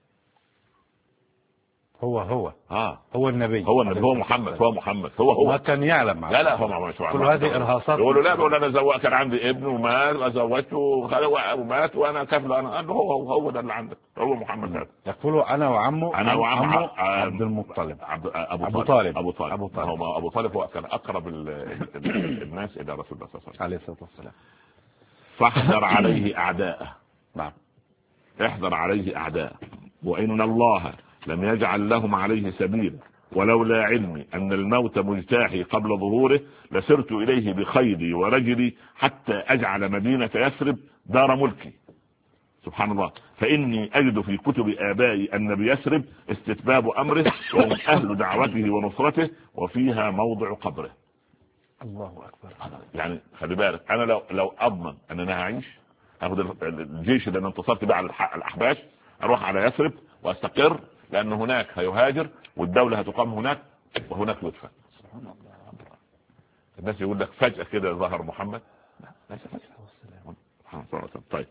هو النبي، هو محمد هو ما كان يعلم. لا هو كل هذه إرهاصات. يقولوا لا بقول أنا كان عندي ابن ومات وزوجته ومات وأنا كفل، أنا هو ده اللي عندك، هو محمد هذا. يقولوا أنا وعمه عبد المطلب أبو طالب هو كان أقرب الناس إلى رسول الله صلى الله عليه وسلم. فاحذر عليه أعداءه. نعم، احذر عليه أعداءه، وإن الله لم يجعل لهم عليه سبيل، ولولا علمي أن الموت مجتاحي قبل ظهوره لسرت إليه بخيلي ورجلي حتى أجعل مدينة يثرب دار ملكي. سبحان الله. فإني أجد في كتب آبائي أن بيثرب استتباب أمره وهم أهل دعوته ونصرته، وفيها موضع قبره. الله أكبر. يعني خلي بالك، أنا لو أضمن أن أنا هعيش، أخذ الجيش اللي أنا انتصرت به على الأحباش، أروح على يثرب وأستقر، لأن هناك هيهاجر والدولة هتقام هناك وهناك يدفن. الناس يقول لك فجأة كده ظهر محمد، ليس فجأة. طيب،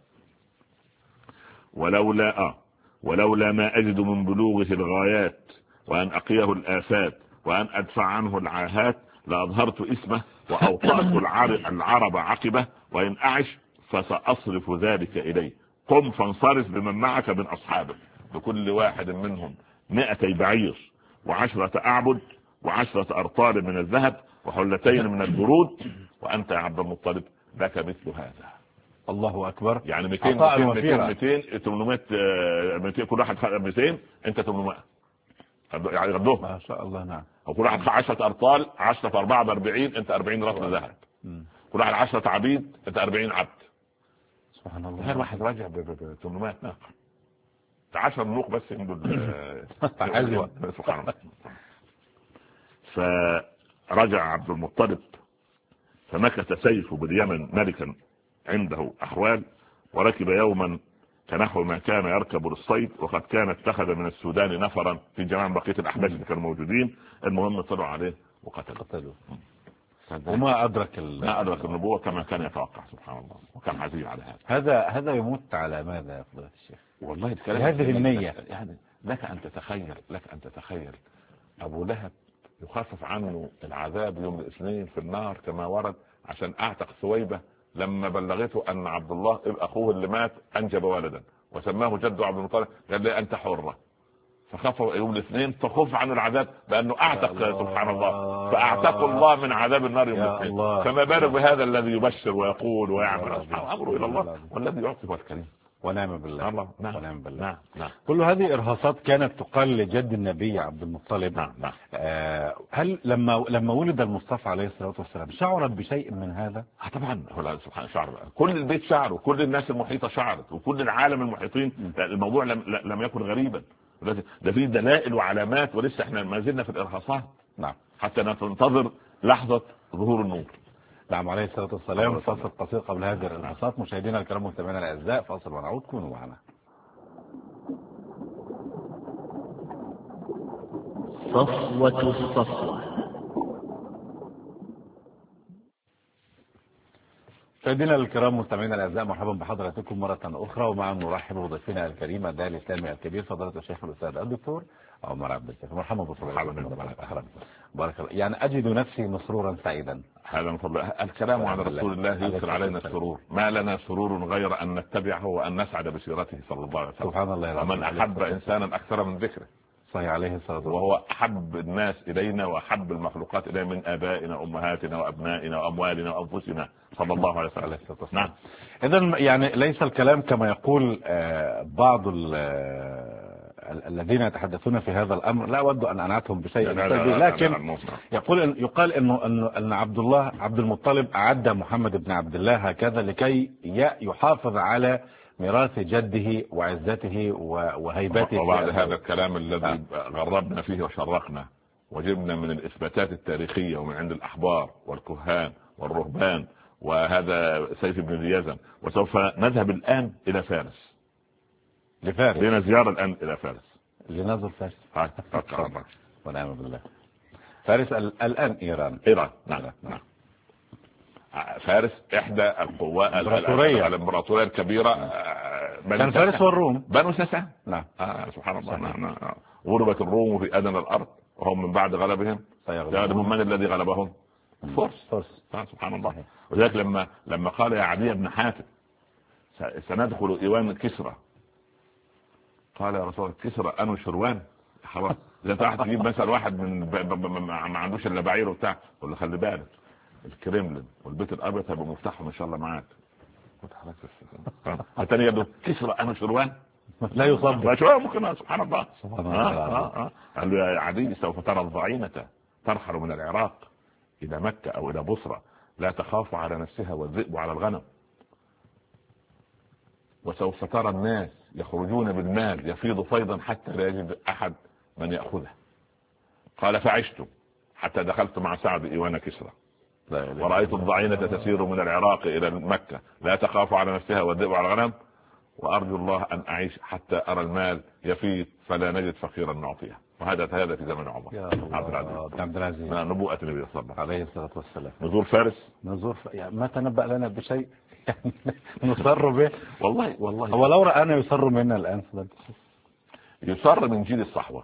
ولولا ما أجد من بلوغه الغايات وأن أقيه الآفات وأن أدفع عنه العاهات لأظهرت اسمه وأوطأت العرب عقبه، وإن أعش فسأصرف ذلك إليه. قم فانصرف بمن معك من أصحابك، لكل واحد منهم 200 بعير و10 أعبد و10 أرطال من الذهب وحلتين من البرود، وأنت يا عبد المطلب لك مثل هذا. الله أكبر. يعني 200 800 كل واحد 200، أنت 800 يعني غدوه ما شاء الله. نعم. وكل واحد 10 أرطال، 10 في 4 ب40، أنت 40 رطل ذهب. كل واحد 10 عبيد، أنت 40 عبد. سبحان الله. هل واحد راجع ب 800 ناقة؟ 10 نوق بس عنده سبحان الله. فرجع عبد المطلب فمكث سيفه باليمن ملكا عنده أحوال، وركب يوما كنحو ما كان يركب للصيد، وقد كان اتخذ من السودان نفرا في جماعة بقية الأحباش اللي كانوا موجودين. المهم طلعوا عليه وقتلوه. وما أدرك النبوة كما كان يتوقع. سبحان الله. وكان عزيز على هذا يموت على ماذا يا فضيلة الشيخ؟ والله الكلام هذه النية. يعني لك أن تتخيل أبو لهب يخفف عنه العذاب يوم الاثنين في النار كما ورد عشان أعتق ثويبة، لما بلغته أن عبد الله أخوه اللي مات أنجب ولدا وسماه جده عبد المطلب، قال لي أنت حرة، فخف يوم الاثنين فخف عن العذاب بأنه أعتق. سبحان الله. فأعتق الله من عذاب النار يوم الاثنين، فما بالك بهذا الذي يبشر ويقول ويعمل. أمره إلى الله، والذي يعطي هو الكريم. ونعم بالله. الله. ونعم بالله. نعم. كل هذه إرهاصات كانت تقال لجد النبي عبد المطلب. نعم. هل لما ولد المصطفى عليه الصلاة والسلام شعرت بشيء من هذا؟ طبعا. هو سبحان شعر، كل البيت شعر، وكل الناس المحيطة شعرت، وكل العالم المحيطين. الموضوع لم يكن غريبا، ده فيه دلائل وعلامات، ولسه احنا ما زلنا في الإرهاصات. نعم. حتى ننتظر لحظة ظهور النور. نعم عليه الصلاة والسلام. فاصل قصير قبل هذه الإرهاصات. مشاهدينا الكرام مستمعينا الأعزاء، فاصل ونعود، كونوا معنا. صفوة الصفوة. مشاهدينا الكرام مستمعينا الاعزاء، مرحبا بحضراتكم مره اخرى، ومع نرحب بضيفنا الكريم الداعي الاسلامي الكبير فضيله الشيخ الاستاذ الدكتور عمر عبد الشافي. مرحبا بكم. بارك الله. يعني اجد نفسي مسرورا سعيدا. هذا من فضل الكلام على رسول الله يدخل علينا السرور. ما لنا سرور غير ان نتبعه وان نسعد بسيرته صلى الله عليه وسلم. سبحان الله. ومن احب انسانا اكثر من ذكره صحيح عليه الصلاة والسلام. وهو أحب الناس إلينا وأحب المخلوقات إلينا من آبائنا وأمهاتنا وأبنائنا وأموالنا وأنفسنا صلى الله عليه وسلم. نعم. إذن يعني ليس الكلام كما يقول بعض الذين يتحدثون في هذا الأمر، لا أود أن أنعتهم بشيء، لكن يقال أن عبد المطلب أعد محمد بن عبد الله هكذا لكي يحافظ على ميراث جده وعزته وهيبته. وبعد هذا الكلام الذي غربنا فيه وشرقنا وجبنا من الإثباتات التاريخية ومن عند الأحبار والكهان والرهبان وهذا سيف بن اليزن، وسوف نذهب الآن إلى فارس لنا زيارة الآن إلى فارس. لنزل فارس ونعم بالله. فارس الآن إيران. نعم. فارس إحدى القوات الإمبراطورية الكبيرة. كان فارس والروم بنو سسة. نعم. سبحان الله. نعم. غلبت الروم في أدنى الأرض وهم من بعد غلبهم سيغلبون. من الذي غلبهم؟ فرس. سبحان الله. وذلك لما قال يا عدي بن حاتم سندخل إيوان كسرى، قال يا رسول الله كسرى أنا شروان خلاص. إذا تحت تجيب مثلا واحد من ما عندوش إلا بعير وبتاع، قل له خلي بالك الكريملين والبيت الأبيض هيبقوا مفتاحهم إن شاء الله معاك. الثاني يقول كسرى أنا شروان لا يصدق ممكن. سبحان الله. قال له يا عدي سوف ترى الضعينة ترحل من العراق إلى مكة أو إلى بصرة، لا تخاف على نفسها والذئب على الغنم، وسوف ترى الناس يخرجون بالمال يفيض فيضا حتى لا يجد أحد من يأخذه. قال فعشت حتى دخلت مع سعد إيوان كسرى ورأيت الضعينة تسير من العراق إلى مكة لا تخاف على نفسها والذئب على الغنم، وأرجو الله أن أعيش حتى أرى المال يفيض فلا نجد فقيرا نعطيه. وهذا في زمن عمر عبد العزيز نبوءة النبي صلى الله عليه الصلاة والسلام. نزور فارس يعني ما تنبأ لنا بشيء نصر به. والله هو لو رأنا يصر منا الآن يصر من جيل الصحوة.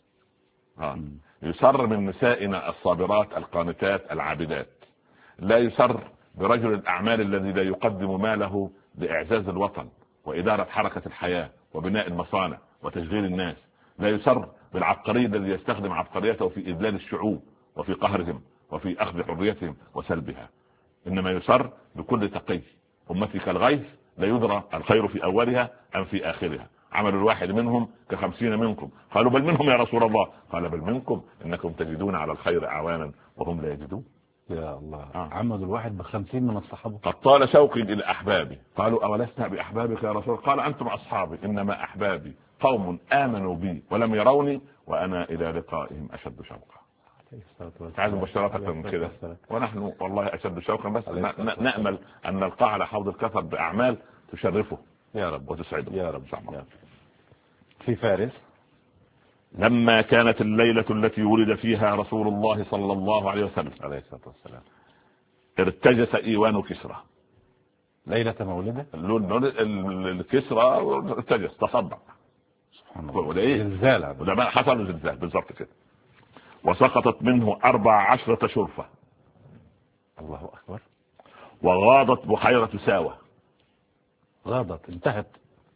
يصر من نسائنا الصابرات القانتات العابدات. لا يصر برجل الأعمال الذي لا يقدم ماله لإعزاز الوطن وإدارة حركة الحياة وبناء المصانع وتشغيل الناس. لا يصر بالعبقري الذي يستخدم عبقريته في إذلال الشعوب وفي قهرهم وفي أخذ حريتهم وسلبها. إنما يصر بكل تقي. أمتي كالغيث لا يدرى الخير في أولها أم في آخرها. عمل الواحد منهم ك50 منكم. قالوا بل منهم يا رسول الله. قال بل منكم إنكم تجدون على الخير أعوانا وهم لا يجدون. يا الله. عمل الواحد ب50 من الصحابة. قد طال شوقي إلى أحبابي. قالوا أولسنا بأحبابك يا رسول؟ قال أنتم أصحابي إنما أحبابي قوم آمنوا بي ولم يروني وأنا إلى لقائهم أشد شوقا. عايز مباشرة من كده. ونحن والله أشد شوقا، بس نأمل أن نلقى على حوض الكثر بأعمال تشرفه يا رب وتسعده يا رب. في فارس لما كانت الليلة التي ولد فيها رسول الله صلى الله عليه وسلم عليه الصلاة والسلام ارتجس إيوان كسرى. ليلة مولده الكسرى ارتجس تصدق. سبحان الله. زلزال. وده بقى حصل زلزال بالضبط كده. وسقطت منه 14 شرفة. الله أكبر. وغاضت بحيرة ساوة. غاضت انتهت.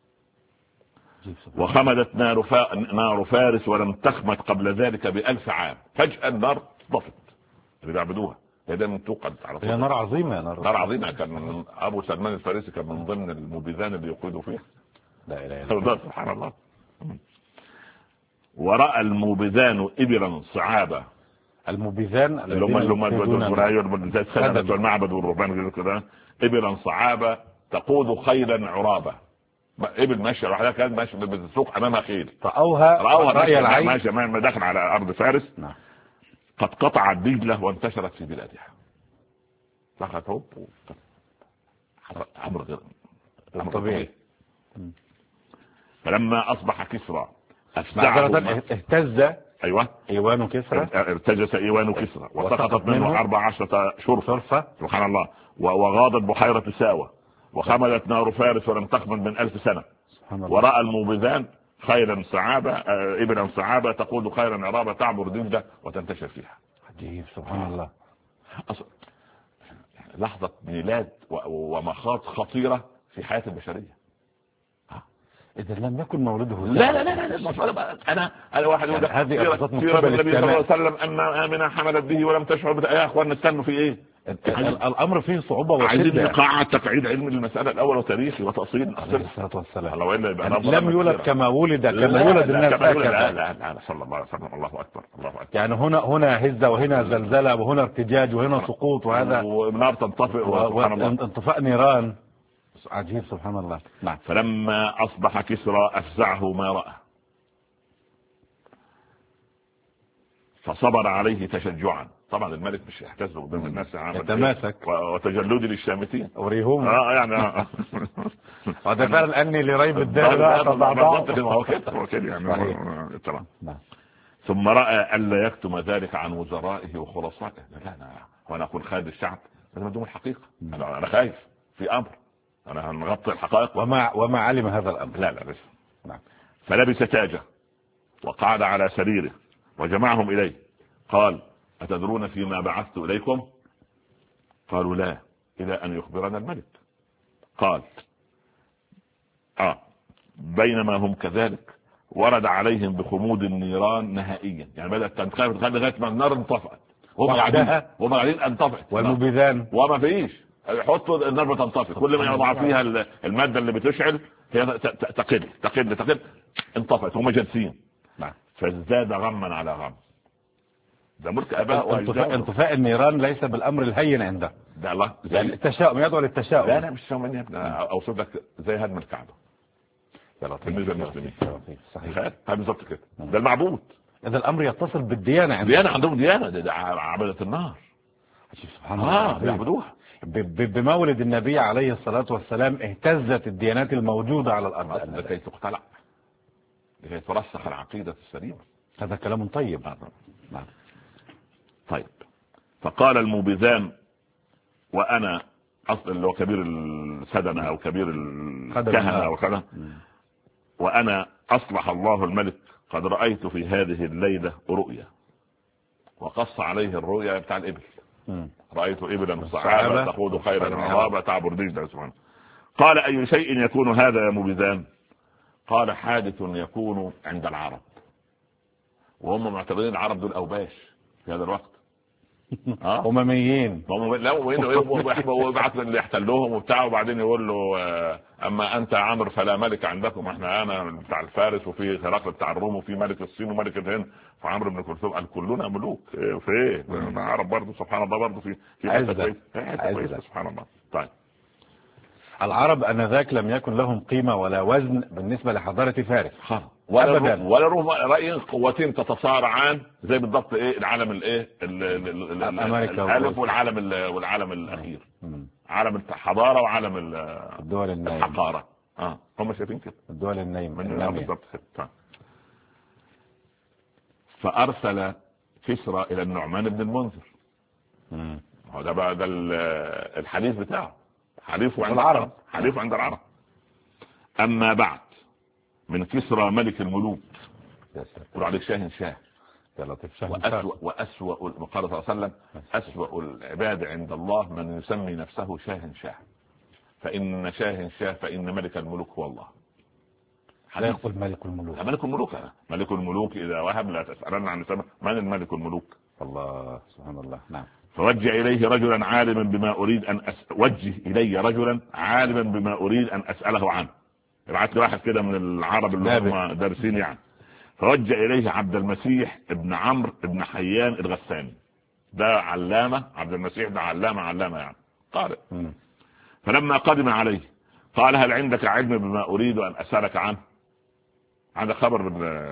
وخمدت نار فارس ولم تخمد قبل ذلك ب1000 عام. فجأة النار طفت اللي بيعبدوها. هي من توقد على طول. هي نار عظيمة. نار عظيمة. كان أبو سلمان الفارسي كان من ضمن المبيذان اللي يقودوا فيها. لا إله إلا الله. سبحان الله. ورأى الموبذان إبلا صعابة. الموبذان اللي هم والمعبد والرهبان كده. إبلا صعابة تقود خيلا عرابة. إبل ماشية لوحدها كانت ماشية بتسوق أمامها خيل. رأوها رأي العين ماشية داخل على أرض فارس. نعم. قد قطعت دجلة وانتشرت في بلادها. لقد أمر غير طبيعي. فلما أصبح كسرى اهتز إيوان كسرى. ارتجس إيوان كسرى وسقطت منه 14 شرفة. سبحان الله. وغاضت بحيرة ساوة. وخمدت نار فارس ولم تخمد من 1000 سنة. ورأى الموبذان خيلا صعابة إبلا صعابة تقود خيرا عرابة تعبر دجلة وتنتشر فيها. عجيب. سبحان الله. لحظة ميلاد ومخاض خطيرة في حياة البشرية. إذا لم يكن مولده لا لا لا لا انا واحد يقول هذه أبسط النبي صلى الله عليه وسلم ان امنه حملت به ولم تشعر يا اخوان نستنوا في ايه؟ الامر فيه صعوبه وشده. عايزين نقاعد تقعيد علم المساله الاول وتاريخي وتاصيل عليه الصلاه والسلام. لم يولد كما ولد كما يولد الناس هكذا. لا لا لا صلى الله عليه وسلم. الله اكبر الله اكبر. يعني هنا هزه وهنا زلزله وهنا ارتجاج وهنا سقوط وهذا ونار تنطفئ وانطفاء نيران عجيب سبحان الله. نعم. فلما اصبح كسرى افزعه ما راى فصبر عليه تشجعا. طبعا الملك مش يحتز قدام الناس يتماسك وتجلد للشامتين وريهم يعني هذا فعلا اني لريب الدهر هو كده يعني تمام. ثم راى الا يكتم ذلك عن وزرائه وخلصائه. لا وانا اقول خالد الشعب لازم ادوم الحقيقه. انا خايف في امر انا هنغطي الحقائق وما علم هذا الامر. لا بس. نعم. فلبس تاجه وقعد على سريره وجمعهم اليه قال أتدرون فيما بعثت إليكم؟ قالوا لا إلى أن يخبرنا الملك. قال بينما هم كذلك ورد عليهم بخمود النيران نهائيا. يعني بدأت تنخفض لغاية ما النار انطفأت وهم قاعدين انطفأت والمبيذان وما فيش يحطوا النار بتنطفئ. كل ما يوضع فيها المادة اللي بتشعل هي تقل انطفأت هم جالسين. فازداد غما على غم. ده ملك اباء انطفاء النيران ليس بالامر الهين عنده. ده الله يعني التشاؤم يدعو للتشاؤم. لا انا مش سامعني يا ابني. اوصف لك زي هدم الكعبه بالنسبه للمسلمين. صحيح بالظبط كده. ده المعبود. اذا الامر يتصل بالديانه عندهم ديانه. ده عباده النار. سبحان الله بيعبدوها. بمولد النبي عليه الصلاه والسلام اهتزت الديانات الموجوده على الارض لكي تقتلع لكي ترسخ العقيده السليمه. هذا كلام طيب. نعم. طيب. فقال الموبذان وانا اصل اللي هو كبير السدنه او كبير الكهنه او كذا وانا اصلح الله الملك قد رايت في هذه الليله رؤيا. وقص عليه الرؤيا بتاع الابل. رايت ابلا صعابه تقود خيرا عرابه تعبر دجله سبحانه. قال اي شيء يكون هذا يا موبذان؟ قال حادث يكون عند العرب وهم معتبرين العرب دول اوباش في هذا الوقت. أمميين. لا ويبعث اللي يحتلوهم وبتاع وبعدين يقول له اما انت عمرو فلا ملك عندكم. انا بتاع الفارس وفي هرقل بتاع الروم وفي ملك الصين وملك الهند فعمرو بن كلثوم قال كلنا ملوك في ايه؟ العرب برضه سبحان الله برضه في عزة سبحان الله. طيب العرب انذاك لم يكن لهم قيمه ولا وزن بالنسبه لحضاره فارس ولا روم رأي قوتين تتصارعان زي بالضبط ايه العالم الايه الالف والعالم الاخير. عالم الحضاره وعالم الدول النايمه الحقاره. هم شايفين كده الدول النايمه بالضبط كده. فارسل كسرى الى النعمان بن المنذر. هو ده بقى ده الحديث بتاعه حليفه عند العرب. اما بعد من كسرى ملك الملوك يقول عليه شاه وأسوأ قال صلى الله عليه وسلم أسوأ العباد عند الله من يسمي نفسه شاه فإن شاه فإن ملك الملوك هو الله. لا يقول ملك الملوك إذا وهب لا تسألن عن من الملك الملوك. الله سبحان الله. نعم. فوجه إليه رجلا عالما بما أريد أن وجه إلي رجلا عالما بما أريد أن أسأله عنه. ابعت لي واحد كده من العرب اللي هم دارسين يعني. فوجه إليه عبد المسيح ابن عمرو ابن حيان الغساني. ده علامة. عبد المسيح ده علامة يعني قارئ. فلما قدم عليه قال هل عندك علم بما أريد أن أسألك عنه؟ عندك خبر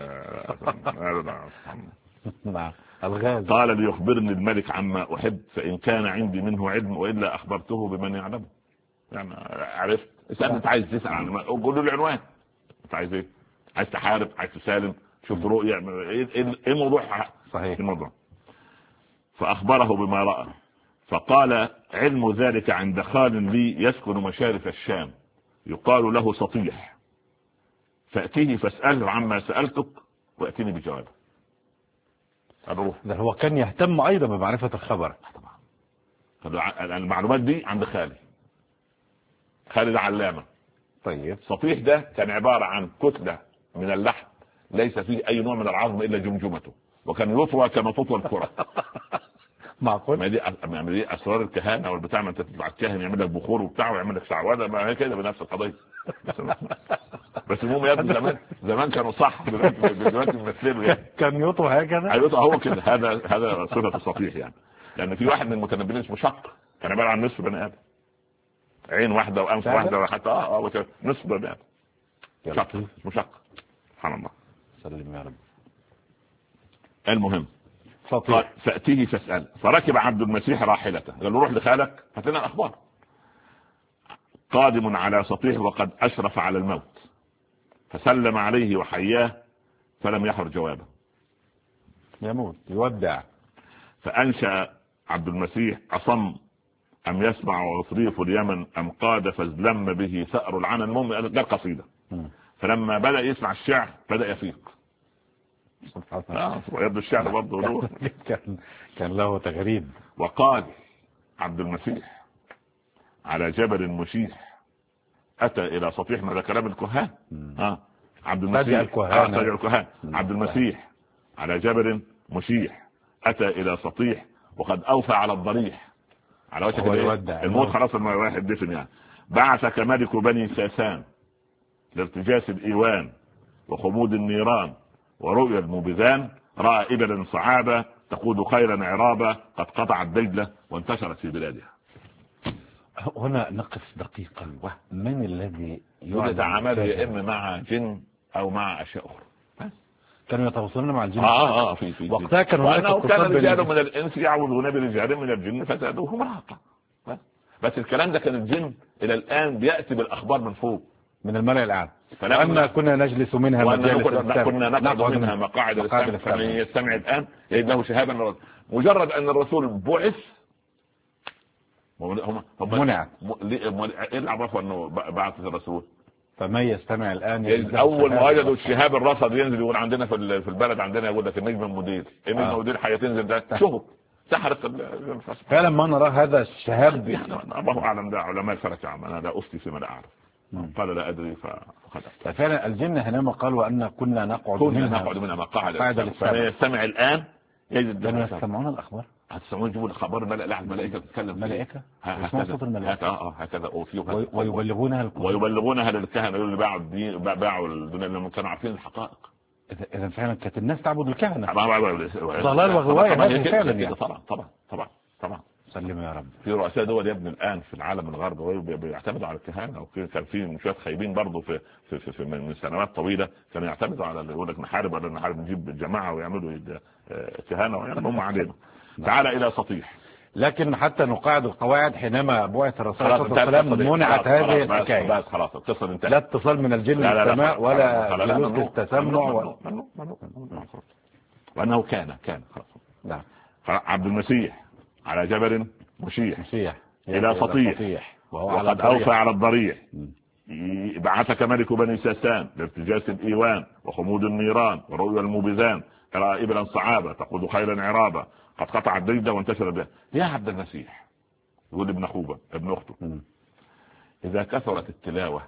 الغاز. قال ليخبرني الملك عما أحب فإن كان عندي منه علم وإلا أخبرته بمن يعلمه. يعني عرفت اسأل انت عايز تسأل عن قول له العنوان. انت عايز ايه؟ عايز تحارب؟ عايز تسالم؟ شفت رؤية؟ ايه الموضوع؟ صحيح الموضوع. فأخبره بما رأى فقال علم ذلك عند خال لي يسكن مشارف الشام يقال له سطيح فأتيه فاسأله عما سألتك وأتيني بجوابه. ده هو كان يهتم أيضا بمعرفة الخبر. طبعا المعلومات دي عند خالي ده علامة طيب. سطيح ده كان عبارة عن كتلة من اللحم ليس فيه أي نوع من العظم إلا جمجمته، وكان يطوى كما تطوى الكرة. معقول؟ ما دي أسرار الكهانة والبتاع، ما أنت تطلع الكاهن يعمل لك بخور وبتاع ويعمل لك شعوذة، ما هي كده بنفس القضية. بس المهم يا ابني زمان كانوا صح، دلوقتي بيمثلوا يعني. كان يطوى هكذا؟ يطوى هو كده. هذا صفة السطيح يعني. لأن في واحد من المتنبلين اسمه شق، كان عبارة عن نصف بني آدم، عين واحدة وأنف واحدة وحتى نصف بني آدم. شق اسمه شق. سبحان الله. سلم يا رب. المهم قال فأتيه فاسأل. فركب عبد المسيح راحلته، قال له روح لخالك هات لنا الأخبار. قادم على سطيح وقد أشرف على الموت، فسلم عليه وحياه فلم يحر جوابه. يموت يودع. فأنشأ عبد المسيح أصم أم يسمع ويصريف اليمن أم قاد فازلم به ثأر العنن. المهم ده القصيدة. فلما بدأ يسمع الشعر بدأ يفيق. ويبدو الشعر برضه له كان له تغريد. وقال عبد المسيح على جبل مشيح أتى إلى سطيح. ما ده كلام الكهان. عبد المسيح الكهان. عبد المسيح على جبل مشيح أتى إلى سطيح وقد أوفى على الضريح، على وجه الموت خلاص الواحد دفن يعني. بعثك ملك بني ساسان لارتجاس الإيوان وخمود النيران ورؤيا المبذان، رأى إبلا صعابة تقود خيرا عرابة قد قطعت دجلة وانتشرت في بلادها. هنا نقف دقيقا. من الذي يتعامل يا إما مع جن أو مع أشياء أخرى؟ كانوا يتواصلون مع الجن. في وقتها كان رجال من الإنس يعوذون برجال من الجن فزادوهم رهقا. بس الكلام ده كان الجن إلى الآن بيأتي بالأخبار من فوق من الملأ الأعلى. فلما كنا نجلس منها كنا نقعد منها مقاعد للسمع، فمن يستمع الآن يجد له شهابا. مجرد أن الرسول بعث هم منع. ايه اللي عرفوا انه بعث الرسول؟ فمن يستمع الان اول ما وجدوا الشهاب الرصد ينزل يقول عندنا في البلد عندنا يقول لك النجم المدير. النجم المدير هيتنزل ده شهر سحرت فعلا ما نرى هذا الشهاب. الله اعلم، ده علماء الفلك. انا لا افتي فيما لا اعرف. قال لا ادري فخذت. فعلا الجن هنا قالوا ان كنا نقعد منها مقاعد للسمع. يستمع الان يجد. كانوا يستمعون الاخبار. هتسمعون يجيبوا الخبر. الملائكه تتكلم. ملائكه يسمعوا صوت الملائكه. هكذا ويبلغونها للكهنه اللي باعوا الدنيا لما كانوا عارفين الحقائق. اذا فعلا كانت الناس تعبد الكهنه. ضلال وغوايه. فعلا طبعا. سلم يا رب. في رؤساء دول يا ابن الان في العالم الغربي بيعتمدوا على الكهنه. وكان في شويه خايبين برضه في من سنوات طويله كانوا يعتمدوا على اللي يقول لك نحارب ولا نحارب، نجيب جماعه ويعملوا كهنه ويعملوا علينا. تعال الى سطيح. لكن حتى نقاعد القواعد حينما بعث الرسول صلى الله عليه وسلم منعت هذه الحكايه. بس خلاص القصه انتهت. لا اتصال من الجن للسماء ولا جلوس التسمع وانه كان خلاص. نعم. عبد المسيح على جبل مشيح الى سطيح وقد اوفى على الضريح. بعثك ملك بني ساسان لارتجاس الايوان وخمود النيران ورؤيا المبذان، ترى ابلا صعابه تقود خيرا عرابه قد قطع الدجله وانتشر بها. يا عبد المسيح، يقول ابن اخوه ابن اخته، اذا كثرت تلاوه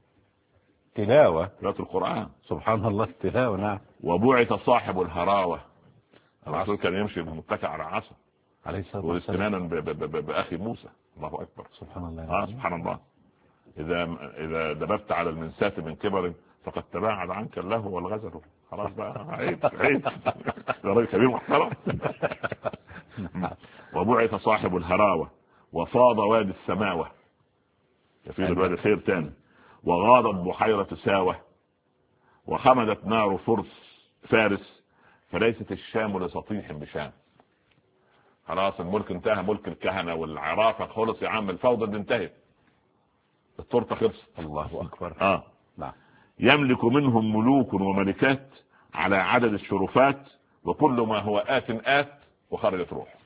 القران سبحان الله التلاوه. نعم. وبعث صاحب الهراوه. الرسول كان يمشي متكئ على عصا عليه الصلاه والسنانا باخي موسى. الله اكبر. سبحان الله. سبحان الله. اذا دببت على المنسات من كبر فقد تباعد عنك اللهو والغزل. خلاص بقى عيب ده راجل كبير محترم. وبعث صاحب الهراوه وفاض وادي السماوه، يفيض الوادي خير تاني، وغاضت بحيره ساوه وخمدت نار فارس فليست الشام لسطيح بشام. خلاص الملك انتهى، ملك الكهنه والعرافه خلص يا عم، الفوضى دي انتهت، التورته خلصت. الله اكبر. نعم. يملك منهم ملوك وملكات على عدد الشرفات وكل ما هو آت وخرجت روح.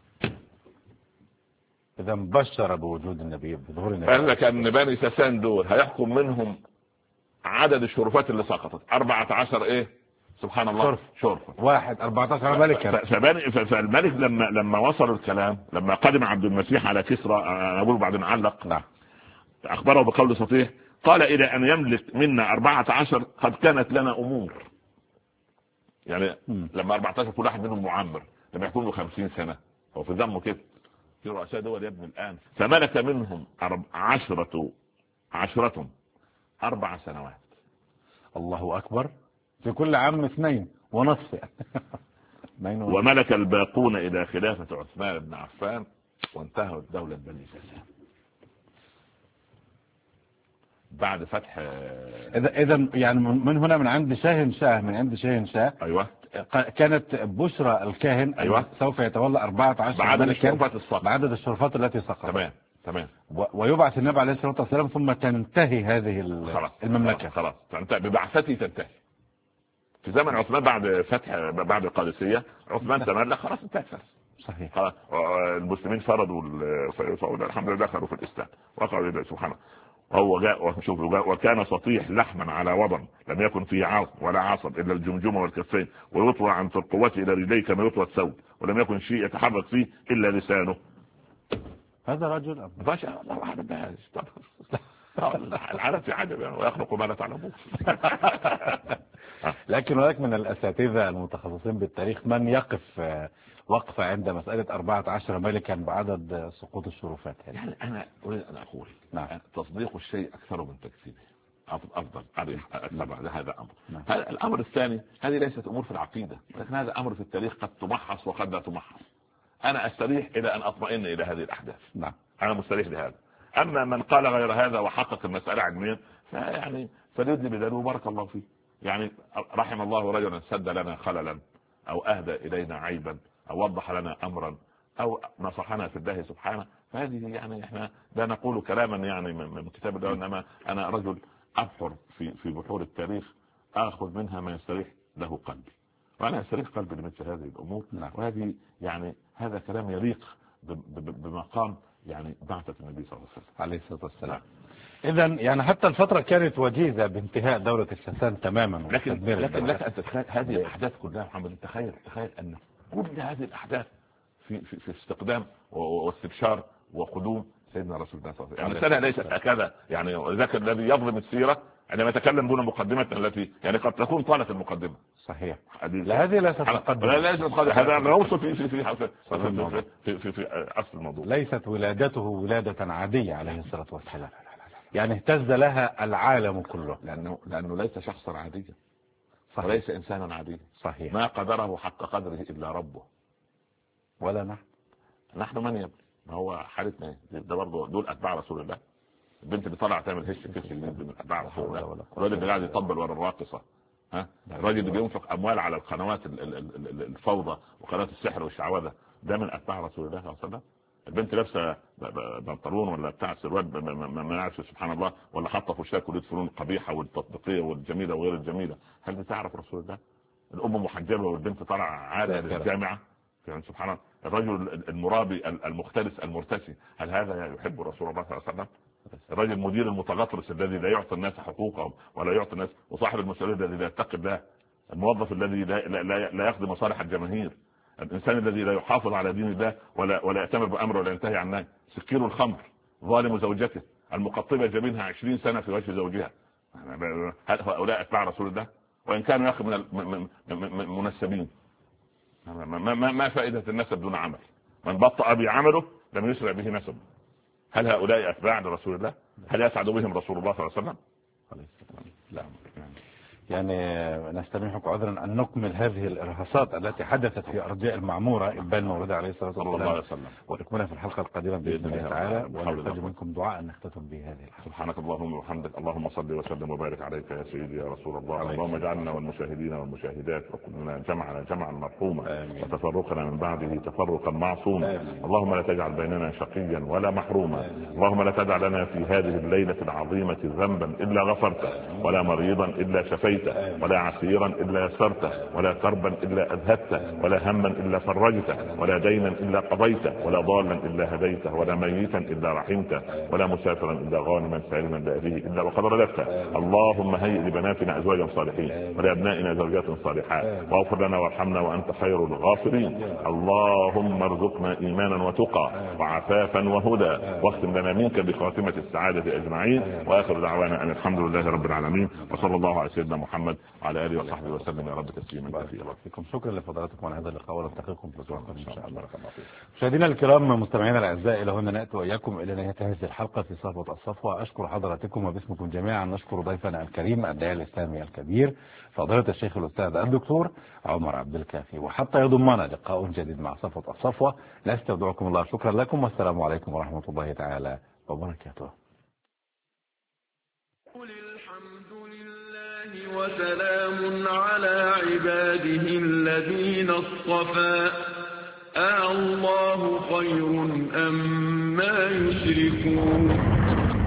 إذا بشر بوجود النبي بظهور النبي. قال لك أن بني ساسان دول هيحكم منهم عدد الشرفات اللي سقطت 14 سبحان الله شرفة. 14 ملكا. فالملك لما وصل الكلام، لما قدم عبد المسيح على كسرى، أقول بعدين علق. نعم. أخبره بقول سطيح قال إلى أن يملك منا 14 قد كانت لنا أمور. يعني لما 14 كل واحد منهم معمر، لما يكون له 50 سنة هو في ذمه كده. في رؤساء دول يا ابن الآن فملك منهم 10 4 سنوات. الله أكبر، في كل عام 2.5 وملك الباقون إلى خلافة عثمان بن عفان وانتهت دولة بني سلام بعد فتح. إذا يعني من هنا من عند شاهنشاه أيوة كانت بشرى الكاهن أيوة سوف يتولى 14 بعدد الشرفات السقط، بعدد الشرفات التي سقطت. تمام. ويبعث النبي عليه الصلاة والسلام ثم تنتهي هذه المملكة. خلاص ببعثته تنتهي. في زمن عثمان بعد القادسية عثمان تملك خلاص انتهت. صحيح. خلاص المسلمين فرضوا الحمد لله دخلوا في الإسلام وقالوا لله سبحانه. هو جاء وكان سطيح لحما على وضن لم يكن فيه عظم ولا عصب الا الجمجمه والكفين ويطوى عن ترقوته الى رجليه كما يطوى الثوب ولم يكن شيء يتحرك فيه الا لسانه. هذا رجل باشا الله اعلم بهذا. العالم في عجب ويخلق ما لا تعلمون. لكن هناك من الاساتذه المتخصصين بالتاريخ من يقف وقفه عند مساله 14 ملكا بعدد سقوط الشرفات. يعني انا اريد ان اقول نعم. تصديق الشيء اكثر من تكذيبه افضل. هذا امر. نعم. هذا الامر الثاني، هذه ليست امور في العقيده ولكن هذا امر في التاريخ قد تمحص وقد لا تمحص. انا استريح الى ان اطمئن الى هذه الاحداث. نعم. انا مستريح لهذا. اما من قال غير هذا وحقق المساله علميا فيعني فليدلي بذلك وبارك الله فيه. يعني رحم الله رجلا سد لنا خللا او اهدى الينا عيبا او وضح لنا امرا او نصحنا في الله سبحانه. فهذه يعني احنا لا نقول كلاما يعني من كتاب الله، انما انا رجل ابحر في بحور التاريخ اخذ منها ما يستريح له قلبي، وانا يستريح قلبي لمثل هذه الامور. وهذه يعني هذا كلام يليق بمقام يعني بعثة النبي صلى الله عليه الصلاة والسلام. إذا يعني حتى الفترة كانت وجيزة بانتهاء دولة الساسان تماما. لكن لك أن تتخيل هذه الأحداث كلها محمد. تخيل أن كل هذه الأحداث في استقدام واستبشار وقدوم سيدنا رسول الله صلى الله عليه وسلم. المسألة ليست هكذا يعني ذاك الذي يظلم السيرة عندما يتكلم دون مقدمة التي يعني قد تكون طالت المقدمة. صحيح. لا هذه ليست مقدمة. لا ليست مقدمة. هذا نوصل في أصل الموضوع. ليست ولادته ولادة عادية عليه الصلاة والسلام. يعني اهتز لها العالم كله لأنه ليس شخصا عاديا. صحيح. وليس إنسانا عاديا. صحيح. ما قدره حق قدره إلا ربه ولا نحن من يبني. ما هو حالتنا ده برضه دول أتباع رسول الله. البنت اللي طلع تعمل هش كش من أتباع رسول الله. الراجل اللي قاعد يطبل ورا الراقصة. الراجل اللي بينفق أموال على القنوات الفوضى وقنوات السحر والشعوذة ده من أتباع رسول الله صلى الله عليه وسلم. البنت لابسه بنطلون ولا بتاع سروال ما نعرفش سبحان الله ولا حاطه في وشها كل الفنون القبيحه والتطبيقيه والجميله وغير الجميله. هل بتعرف رسول الله؟ الام محجبه والبنت طالعه عاده للجامعه يعني سبحان الله. الرجل المرابي المختلس المرتشي هل هذا يحب رسول الله صلى الله عليه وسلم؟ الرجل المدير المتغطرس الذي لا يعطي الناس حقوقهم ولا يعطي الناس وصاحب المسؤوليه الذي لا يتقي الله. الموظف الذي لا يخدم مصالح الجماهير. الإنسان الذي لا يحافظ على دين الله ولا يأتمر بأمره ولا ينتهي عن نهي. سكير الخمر ظالم زوجته المقطبة جبينها 20 سنة في وجه زوجها. هؤلاء أتباع رسول الله وإن كانوا يأخذ من المنسبين. ما فائدة النسب دون عمل؟ من بطأ بعمله لم يسرع به نسبه. هل هؤلاء أتباع لرسول الله؟ هل يسعد بهم رسول الله صلى الله عليه وسلم؟ لا. يعني نستميحك عذرا أن نكمل هذه الإرهاصات التي حدثت في أرجاء المعمورة إبان مولد عليه الصلاة والسلام ونكملها في الحلقة القادمة بإذن الله تعالى ونحتاج منكم دعاء نختتم به هذه الحلقة. سبحانك اللهم وبحمدك اللهم صل وسلم وبارك عليك يا سيدي يا رسول الله. اللهم اجعلنا والمشاهدين والمشاهدات وكلنا جمعا مرحوما وتفرقنا من بعده تفرقا معصوما. اللهم لا تجعل بيننا شقيا ولا محروما. اللهم لا تدع لنا في هذه الليلة العظيمة ذنبا إلا غفرته ولا مريضا إلا شفيته قضيته، ولا عسيرا إلا يسرته، ولا كربا إلا أذهبته، ولا هما إلا فرجته، ولا دينا إلا قضيته، ولا ضالا إلا هديته، ولا ميتا إلا رحمته، ولا مسافرا إلا غانما سالما لأهله إلا وقد رددته. اللهم هيئ لبناتنا أزواجا صالحين ولأبنائنا زوجات صالحات، واغفر لنا وارحمنا وأنت خير الغافرين. اللهم ارزقنا إيمانا وتقى وعفافا وهدى، واختم لنا منك بخاتمة السعادة أجمعين. وآخر دعوانا أن الحمد لله رب العالمين، وصلى الله على سيدنا محمد وعلى آله وصحبه وسلم يا رب تسليما كثيرا. شكرا لفضلاتكم على هذا اللقاء، ونلتقيكم في الأسبوع القادم إن شاء الله. مشاهدينا الكرام، مستمعينا الأعزاء، إلى هنا نأتي وإياكم إلى نهاية هذه الحلقة في صفوة الصفوة. أشكر حضراتكم وباسمكم جميعا نشكر ضيفنا الكريم الداعية الإسلامي الكبير فضيلة الشيخ الأستاذ الدكتور عمر عبد الكافي. وحتى يضمنا لقاء جديد مع صفوة الصفوة، لا استودعكم الله. شكرا لكم والسلام عليكم ورحمة الله تعالى وبركاته. قل الحمد لله وسلام على عباده الذين اصطفى، الله خير أم ما يشركون.